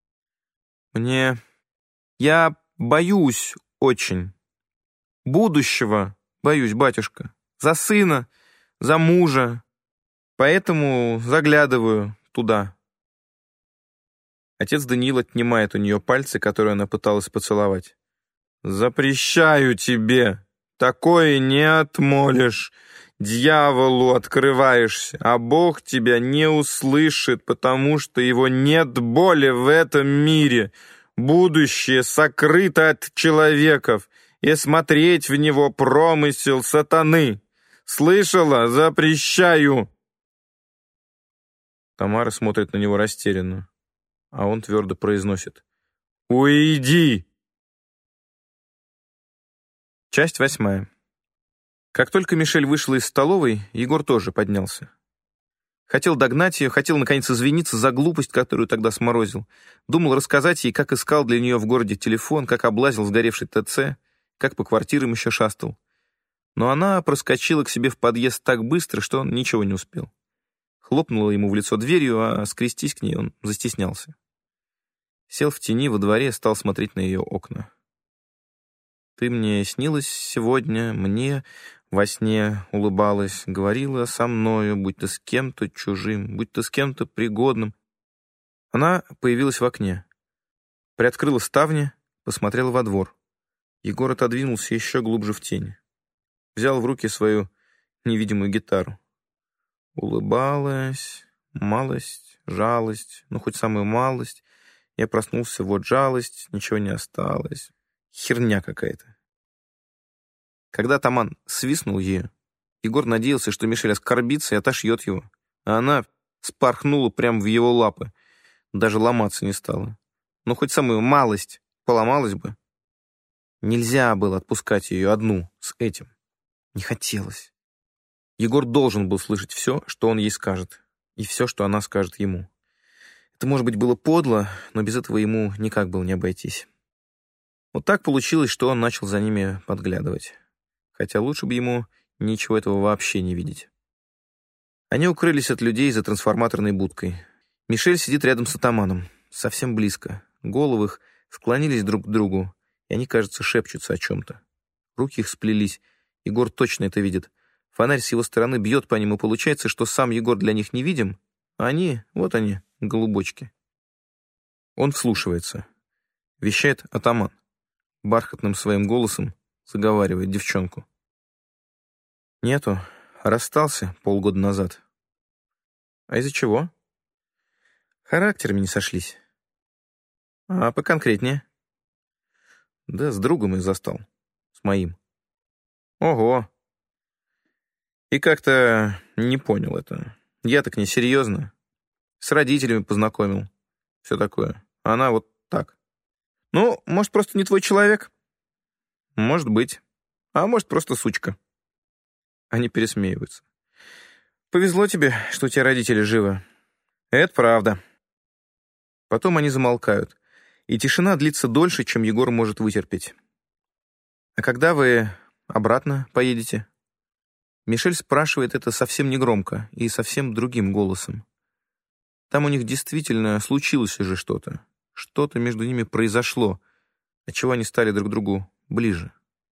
Я боюсь очень. Будущего боюсь, батюшка. За сына, за мужа. Поэтому заглядываю туда». Отец Даниил отнимает у нее пальцы, которые она пыталась поцеловать. «Запрещаю тебе. Такое не отмолишь. Дьяволу открываешься, а Бог тебя не услышит, потому что его нет боли в этом мире. Будущее сокрыто от человеков, и смотреть в него промысел сатаны. Слышала? Запрещаю!» Тамара смотрит на него растерянно, а он твердо произносит: «Уйди!» Часть 8. Как только Мишель вышла из столовой, Егор тоже поднялся. Хотел догнать ее, хотел, наконец, извиниться за глупость, которую тогда сморозил. Думал рассказать ей, как искал для нее в городе телефон, как облазил сгоревший ТЦ, как по квартирам еще шастал. Но она проскочила к себе в подъезд так быстро, что он ничего не успел. Хлопнула ему в лицо дверью, а скрестись к ней он застеснялся. Сел в тени во дворе, стал смотреть на ее окна. «Ты мне снилась сегодня, мне во сне улыбалась, говорила со мною, будь то с кем-то чужим, будь то с кем-то пригодным». Она появилась в окне, приоткрыла ставни, посмотрела во двор. Егор отодвинулся еще глубже в тень. Взял в руки свою невидимую гитару. Улыбалась, малость, жалость, ну хоть самую малость. Я проснулся, вот жалость, ничего не осталось. Херня какая-то. Когда Таман свистнул ее, Егор надеялся, что Мишель оскорбится и отошьет его, а она спорхнула прямо в его лапы, даже ломаться не стала. Ну, хоть самую малость поломалась бы. Нельзя было отпускать ее одну с этим. Не хотелось. Егор должен был слышать все, что он ей скажет, и все, что она скажет ему. Это, может быть, было подло, но без этого ему никак было не обойтись. Вот так получилось, что он начал за ними подглядывать. Хотя лучше бы ему ничего этого вообще не видеть. Они укрылись от людей за трансформаторной будкой. Мишель сидит рядом с атаманом, совсем близко. Головы их склонились друг к другу, и они, кажется, шепчутся о чем-то. Руки их сплелись. Егор точно это видит. Фонарь с его стороны бьет по ним, и получается, что сам Егор для них невидим, а они, вот они, голубочки. Он вслушивается. Вещает атаман. Бархатным своим голосом заговаривает девчонку. «Нету. Расстался полгода назад». «А из-за чего?» «Характерами не сошлись». «А поконкретнее?» «Да с другом их застал. С моим». «Ого! И как-то не понял это. Я так несерьезно. С родителями познакомил. Все такое. А она вот так. Ну, может, просто не твой человек?» «Может быть. А может, просто сучка». Они пересмеиваются. «Повезло тебе, что у тебя родители живы». «Это правда». Потом они замолкают, и тишина длится дольше, чем Егор может вытерпеть. «А когда вы обратно поедете?» Мишель спрашивает это совсем негромко и совсем другим голосом. Там у них действительно случилось уже что-то. Что-то между ними произошло, отчего они стали друг другу ближе.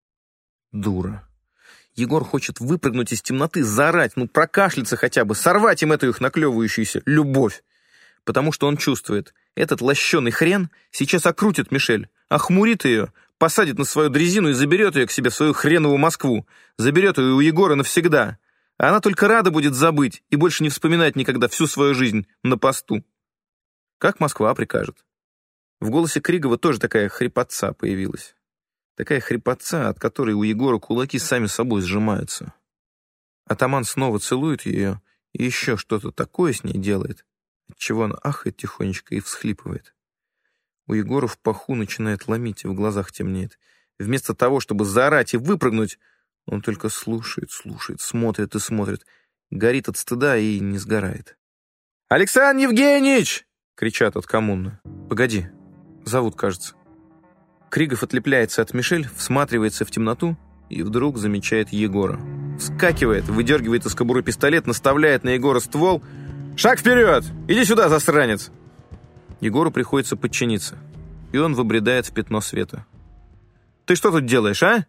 Дура. Егор хочет выпрыгнуть из темноты, заорать, ну прокашляться хотя бы, сорвать им эту их наклевывающуюся любовь. Потому что он чувствует, этот лощеный хрен сейчас окрутит Мишель, охмурит ее, посадит на свою дрезину и заберет ее к себе в свою хреновую Москву. Заберет ее у Егора навсегда. А она только рада будет забыть и больше не вспоминать никогда всю свою жизнь на посту. Как Москва прикажет. В голосе Кригова тоже такая хрипотца появилась. Такая хрипотца, от которой у Егора кулаки сами собой сжимаются. Атаман снова целует ее и еще что-то такое с ней делает, отчего она ахает тихонечко и всхлипывает. У Егора в паху начинает ломить, и в глазах темнеет. Вместо того, чтобы заорать и выпрыгнуть, он только слушает, смотрит и смотрит, горит от стыда и не сгорает. «Александр Евгеньевич!» — кричат от коммуны. «Погоди, зовут, кажется». Кригов отлепляется от Мишель, всматривается в темноту и вдруг замечает Егора. Вскакивает, выдергивает из кобуры пистолет, наставляет на Егора ствол. «Шаг вперед! Иди сюда, засранец!» Егору приходится подчиниться, и он выбредает в пятно света. «Ты что тут делаешь, а?»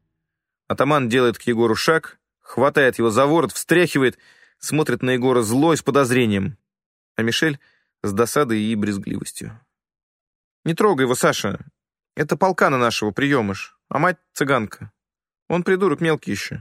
Атаман делает к Егору шаг, хватает его за ворот, встряхивает, смотрит на Егора зло и с подозрением, а Мишель с досадой и брезгливостью. «Не трогай его, Саша. Это полкана нашего, приемыш, а мать цыганка. Он придурок мелкий еще».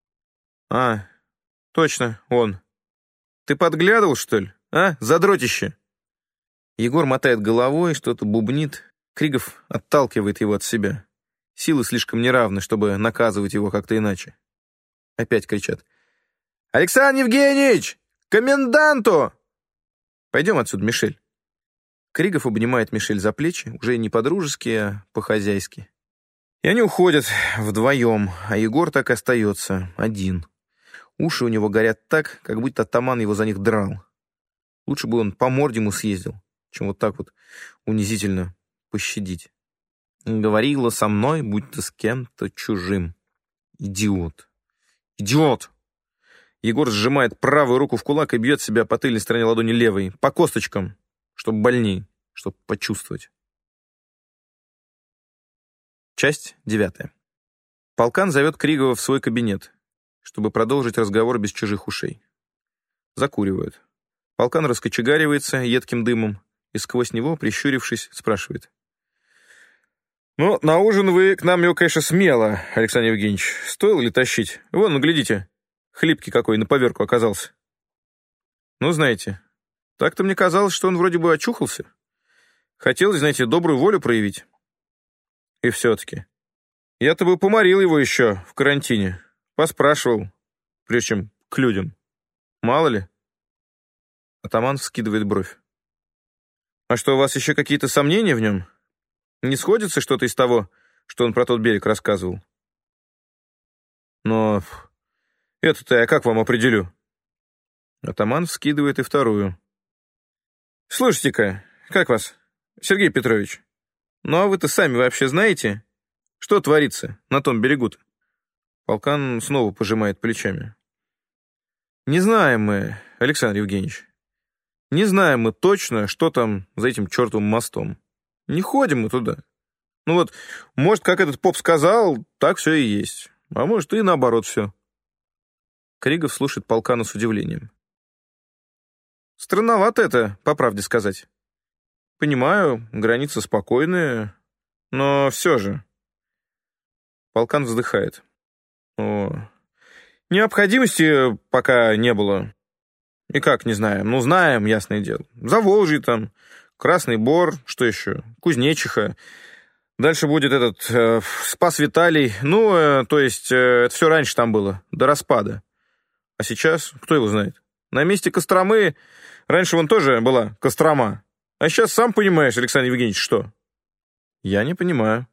«А, точно, он. Ты подглядывал, что ли, а, задротище?» Егор мотает головой, что-то бубнит. Кригов отталкивает его от себя. Силы слишком неравны, чтобы наказывать его как-то иначе. Опять кричат. «Александр Евгеньевич! Коменданту!» «Пойдем отсюда, Мишель». Кригов обнимает Мишель за плечи, уже не по-дружески, а по-хозяйски. И они уходят вдвоем, а Егор так и остается, один. Уши у него горят так, как будто атаман его за них драл. Лучше бы он по морде ему съездил, чем вот так вот унизительно пощадить. Говорила со мной, будто с кем-то чужим. Идиот. Идиот! Егор сжимает правую руку в кулак и бьет себя по тыльной стороне ладони левой, по косточкам, чтобы больней, чтобы почувствовать. Часть 9. Полкан зовет Кригова в свой кабинет, чтобы продолжить разговор без чужих ушей. Закуривают. Полкан раскочегаривается едким дымом и сквозь него, прищурившись, спрашивает. «Ну, на ужин вы к нам его, конечно, смело, Александр Евгеньевич. Стоило ли тащить? Вон, ну, глядите, хлипкий какой на поверку оказался». «Ну, знаете, так-то мне казалось, что он вроде бы очухался. Хотелось, знаете, добрую волю проявить. И все-таки. Я-то бы поморил его еще в карантине. Поспрашивал, прежде чем к людям. Мало ли». Атаман вскидывает бровь. «А что, у вас еще какие-то сомнения в нем? Не сходится что-то из того, что он про тот берег рассказывал?» «Но это-то я как вам определю?» Атаман вскидывает и вторую. «Слушайте-ка, как вас, Сергей Петрович? Ну а вы-то сами вообще знаете, что творится на том берегу-то?» Полкан снова пожимает плечами. «Не знаем мы, Александр Евгеньевич. Не знаем мы точно, что там за этим чертовым мостом. Не ходим мы туда. Ну вот, может, как этот поп сказал, так все и есть. А может, и наоборот все». Кригов слушает полкана с удивлением. «Странновато это, по правде сказать. Понимаю, граница спокойная, но все же». Полкан вздыхает. «О, необходимости пока не было. И как не знаем? Ну, знаем, ясное дело. Заволжье там, Красный Бор, что еще? Кузнечиха. Дальше будет этот Спас Виталий. Ну, то есть, это все раньше там было, до распада. А сейчас, кто его знает? На месте Костромы раньше вон тоже была Кострома. А сейчас, сам понимаешь, Александр Евгеньевич, что?» «Я не понимаю».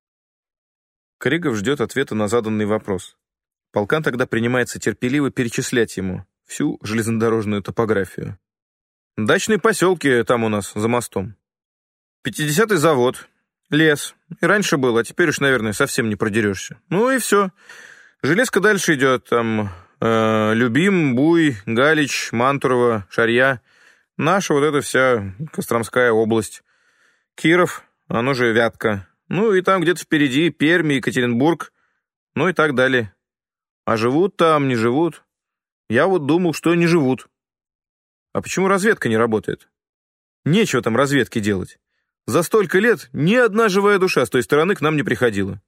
Кригов ждет ответа на заданный вопрос. Полкан тогда принимается терпеливо перечислять ему всю железнодорожную топографию. Дачные поселки там у нас, за мостом. 50-й завод, лес. И раньше был, а теперь уж, наверное, совсем не продерешься. Ну и все. Железка дальше идет. Там Любим, Буй, Галич, Мантурово, Шарья. Наша вот эта вся Костромская область. Киров, оно же Вятка. Ну и там где-то впереди Пермь, Екатеринбург. Ну и так далее. А живут там, не живут? Я вот думал, что не живут. А почему разведка не работает? Нечего там разведки делать. За столько лет ни одна живая душа с той стороны к нам не приходила.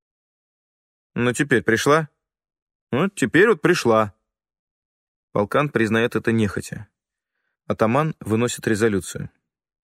Но теперь пришла? Вот теперь вот пришла. Полкан признает это нехотя. Атаман выносит резолюцию.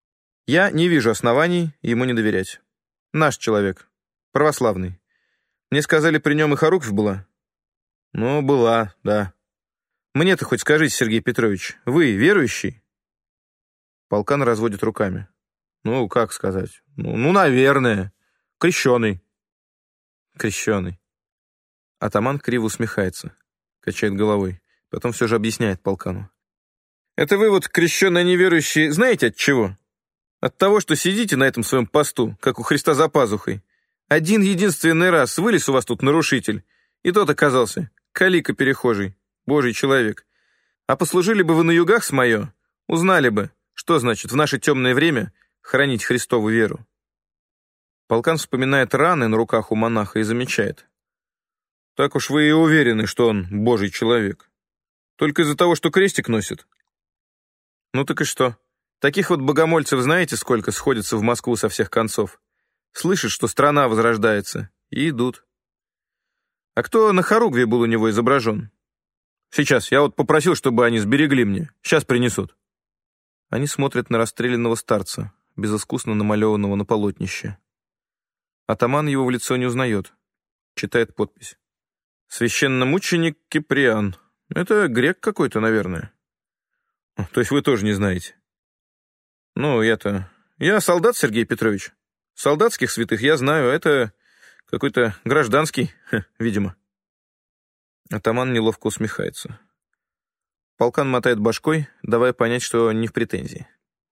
Я не вижу оснований ему не доверять. Наш человек. Православный. Мне сказали, при нем и хоруквь была. Ну, была, да. Мне-то хоть скажите, Сергей Петрович, вы верующий? Полкан разводит руками. Ну, как сказать? Ну, наверное. Крещеный. Крещеный. Атаман криво усмехается, качает головой. Потом все же объясняет полкану. Это вы вот, крещеные неверующие, знаете от чего? От того, что сидите на этом своем посту, как у Христа за пазухой. Один единственный раз вылез у вас тут нарушитель, и тот оказался калика перехожий, Божий человек. А послужили бы вы на югах с моё, узнали бы, что значит в наше темное время хранить Христову веру. Полкан вспоминает раны на руках у монаха и замечает. Так уж вы и уверены, что он Божий человек. Только из-за того, что крестик носит. Ну так и что? Таких вот богомольцев знаете, сколько сходится в Москву со всех концов? Слышат, что страна возрождается, и идут. А кто на хоругве был у него изображен? Сейчас, я вот попросил, чтобы они сберегли мне. Сейчас принесут. Они смотрят на расстрелянного старца, безыскусно намалеванного на полотнище. Атаман его в лицо не узнает. Читает подпись. Священномученик Киприан. Это грек какой-то, наверное. То есть вы тоже не знаете? Ну, я солдат, Сергей Петрович. Солдатских святых я знаю, это какой-то гражданский, видимо. Атаман неловко усмехается. Полкан мотает башкой, давая понять, что не в претензии.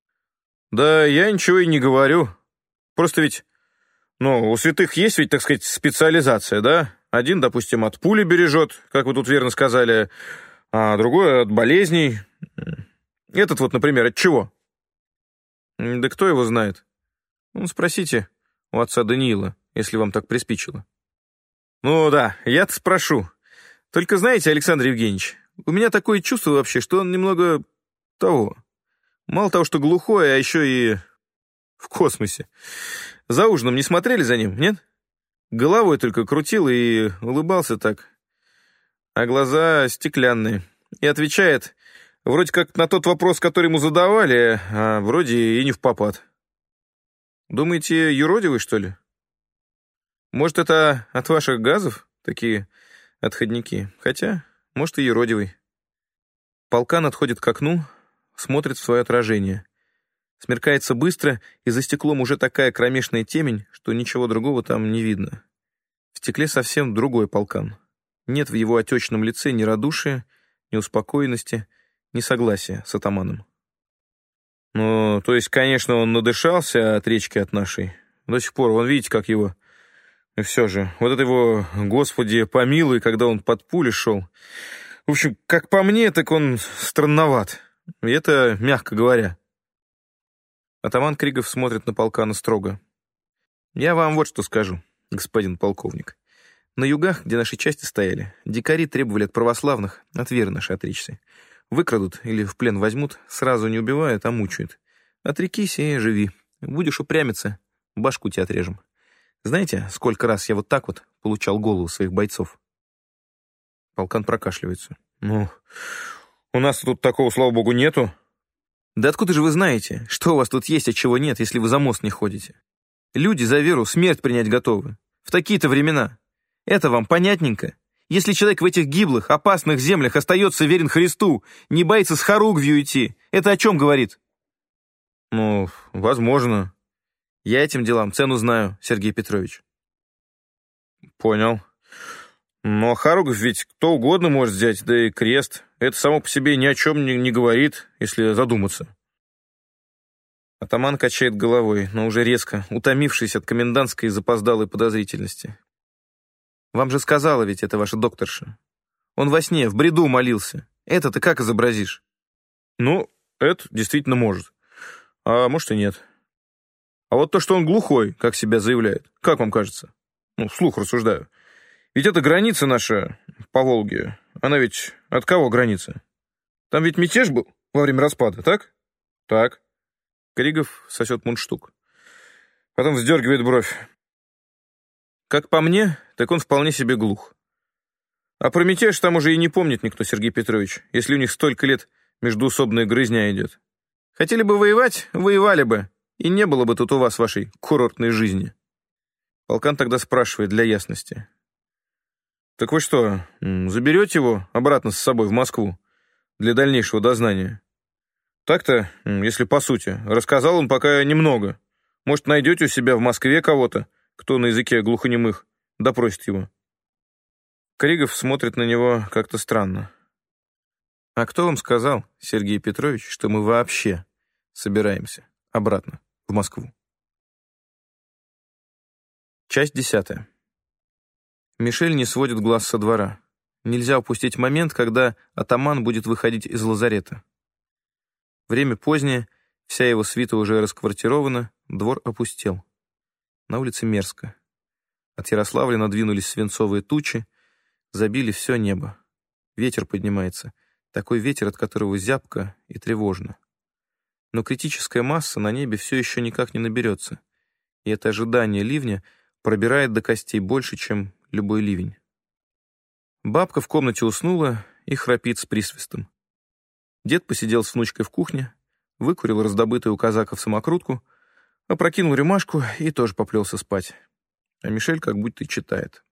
Да я ничего и не говорю. Просто ведь, у святых есть ведь, так сказать, специализация, да? Один, допустим, от пули бережет, как вы тут верно сказали, а другой от болезней. Этот вот, например, от чего? Да кто его знает? Спросите у отца Даниила, если вам так приспичило. Ну да, я-то спрошу. Только знаете, Александр Евгеньевич, у меня такое чувство вообще, что он немного того. Мало того, что глухой, а еще и в космосе. За ужином не смотрели за ним, нет? Головой только крутил и улыбался так. А глаза стеклянные. И отвечает, вроде как на тот вопрос, который ему задавали, а вроде и не впопад. Думаете, юродивый, что ли? Может, это от ваших газов такие отходники? Хотя, может, и юродивый. Полкан отходит к окну, смотрит в свое отражение. Смеркается быстро, и за стеклом уже такая кромешная темень, что ничего другого там не видно. В стекле совсем другой полкан. Нет в его отечном лице ни радушия, ни успокоенности, ни согласия с атаманом. Ну, то есть, конечно, он надышался от речки от нашей. До сих пор, вон видите, как его... И все же, вот это его, Господи, помилуй, когда он под пули шел. В общем, как по мне, так он странноват. И это мягко говоря. Атаман Кригов смотрит на полкана строго. Я вам вот что скажу, господин полковник. На югах, где наши части стояли, дикари требовали от православных от веры нашей отречься. Выкрадут или в плен возьмут, сразу не убивают, а мучают. Отрекись и живи. Будешь упрямиться, башку тебе отрежем. Знаете, сколько раз я вот так вот получал голову своих бойцов? Полкан прокашливается. Ну, у нас тут такого, слава богу, нету. Да откуда же вы знаете, что у вас тут есть, а чего нет, если вы за мост не ходите? Люди за веру смерть принять готовы. В такие-то времена. Это вам понятненько? Если человек в этих гиблых, опасных землях остается верен Христу, не боится с хоругвью идти, это о чем говорит? Ну, возможно. Я этим делам цену знаю, Сергей Петрович. Понял. Но хоругвь ведь кто угодно может взять, да и крест. Это само по себе ни о чем не говорит, если задуматься. Атаман качает головой, но уже резко, утомившись от комендантской и запоздалой подозрительности. Вам же сказала ведь это ваша докторша. Он во сне, в бреду молился. Это-то как изобразишь? Ну, это действительно может. А может и нет. А вот то, что он глухой, как себя заявляет, как вам кажется? Вслух рассуждаю. Ведь это граница наша по Волге. Она ведь от кого граница? Там ведь мятеж был во время распада, так? Так. Кригов сосет мундштук. Потом вздергивает бровь. Как по мне, так он вполне себе глух. А про мятеж там уже и не помнит никто, Сергей Петрович, если у них столько лет междуусобная грызня идет. Хотели бы воевать, воевали бы. и не было бы тут у вас вашей курортной жизни. Полкан тогда спрашивает для ясности. Так вы что, заберете его обратно с собой в Москву для дальнейшего дознания? Так-то, если по сути, рассказал он пока немного. Может, найдете у себя в Москве кого-то, кто на языке глухонемых допросит его? Кригов смотрит на него как-то странно. А кто вам сказал, Сергей Петрович, что мы вообще собираемся обратно в Москву? Часть 10. Мишель не сводит глаз со двора. Нельзя упустить момент, когда атаман будет выходить из лазарета. Время позднее, вся его свита уже расквартирована, двор опустел. На улице мерзко. От Ярославля надвинулись свинцовые тучи, забили все небо. Ветер поднимается, такой ветер, от которого зябко и тревожно. Но критическая масса на небе все еще никак не наберется, и это ожидание ливня пробирает до костей больше, чем любой ливень. Бабка в комнате уснула и храпит с присвистом. Дед посидел с внучкой в кухне, выкурил раздобытую у казаков самокрутку, опрокинул рюмашку и тоже поплелся спать. А Мишель как будто и читает.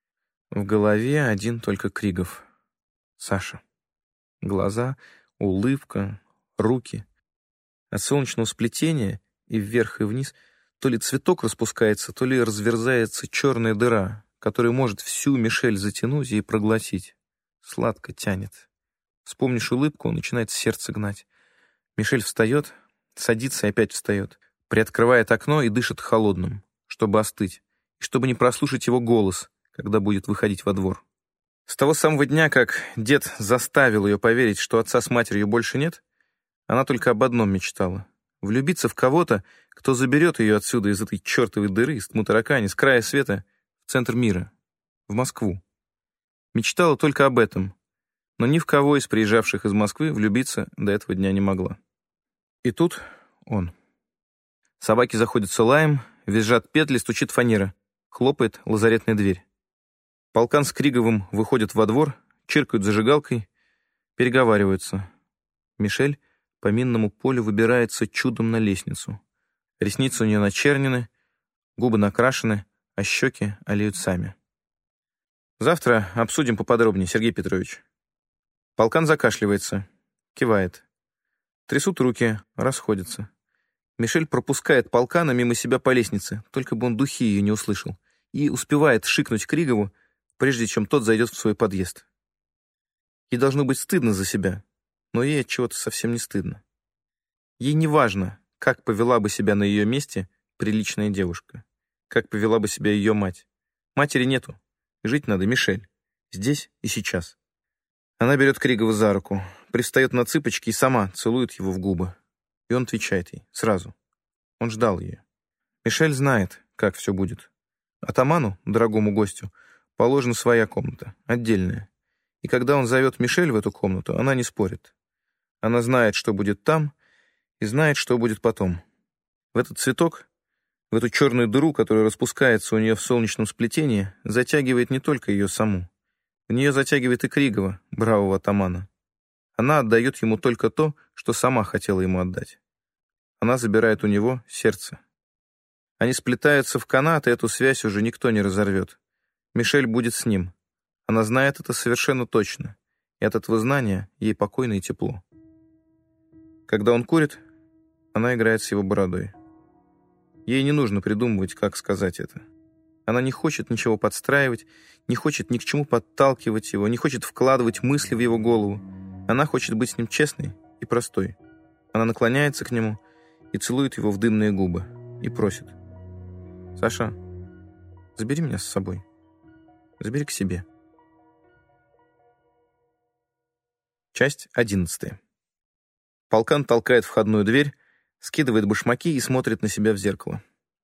В голове один только Кригов. Саша. Глаза, улыбка, руки. От солнечного сплетения и вверх, и вниз то ли цветок распускается, то ли разверзается черная дыра, которая может всю Мишель затянуть и проглотить. Сладко тянет. Вспомнишь улыбку, начинает сердце гнать. Мишель встает, садится и опять встает, приоткрывает окно и дышит холодным, чтобы остыть, и чтобы не прослушать его голос, когда будет выходить во двор. С того самого дня, как дед заставил ее поверить, что отца с матерью больше нет, она только об одном мечтала — влюбиться в кого-то, кто заберет ее отсюда из этой чертовой дыры, из тмутаракани, с края света, в центр мира, в Москву. Мечтала только об этом, но ни в кого из приезжавших из Москвы влюбиться до этого дня не могла. И тут он. Собаки заходятся лаем, визжат петли, стучит фанера, хлопает лазаретная дверь. Полкан с Криговым выходят во двор, чиркают зажигалкой, переговариваются. Мишель по минному полю выбирается чудом на лестницу. Ресницы у нее начернены, губы накрашены, а щеки олеют сами. Завтра обсудим поподробнее, Сергей Петрович. Полкан закашливается, кивает. Трясут руки, расходятся. Мишель пропускает Полкана мимо себя по лестнице, только бы он духи ее не услышал, и успевает шикнуть Кригову, прежде чем тот зайдет в свой подъезд. Ей должно быть стыдно за себя, но ей от чего-то совсем не стыдно. Ей не важно, как повела бы себя на ее месте приличная девушка, как повела бы себя ее мать. Матери нету, жить надо, Мишель, здесь и сейчас. Она берет Кригова за руку, привстает на цыпочки и сама целует его в губы. И он отвечает ей сразу. Он ждал ее. Мишель знает, как все будет. Атаману, дорогому гостю, положена своя комната, отдельная. И когда он зовет Мишель в эту комнату, она не спорит. Она знает, что будет там, и знает, что будет потом. В этот цветок, в эту черную дыру, которая распускается у нее в солнечном сплетении, затягивает не только ее саму. В нее затягивает и Кригова, бравого атамана. Она отдает ему только то, что сама хотела ему отдать. Она забирает у него сердце. Они сплетаются в канат, и эту связь уже никто не разорвет. Мишель будет с ним. Она знает это совершенно точно, и от этого знания ей покойно и тепло. Когда он курит, она играет с его бородой. Ей не нужно придумывать, как сказать это. Она не хочет ничего подстраивать, не хочет ни к чему подталкивать его, не хочет вкладывать мысли в его голову. Она хочет быть с ним честной и простой. Она наклоняется к нему и целует его в дымные губы и просит: «Саша, забери меня с собой. Забери к себе». Часть 11. Полкан толкает входную дверь, скидывает башмаки и смотрит на себя в зеркало.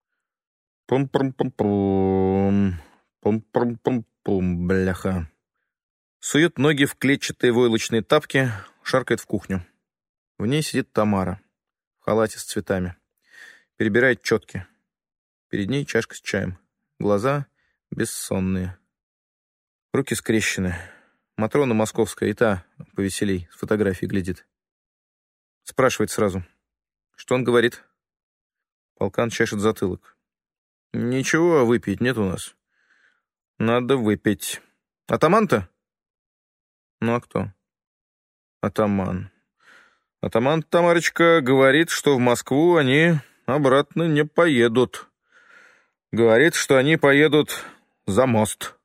Пум-пум-пум-пум, пум-пум-пум-пум, бляха. Сует ноги в клетчатые войлочные тапки, шаркает в кухню. В ней сидит Тамара, в халате с цветами. Перебирает четки. Перед ней чашка с чаем. Глаза бессонные. Руки скрещены. Матрона московская и та повеселей, с фотографией глядит. Спрашивает сразу. Что он говорит? Полкан чешет затылок. Ничего, выпить нет у нас. Надо выпить. Атаман-то? Ну а кто? Атаман. Атаман Тамарочка говорит, что в Москву они обратно не поедут. Говорит, что они поедут за мост.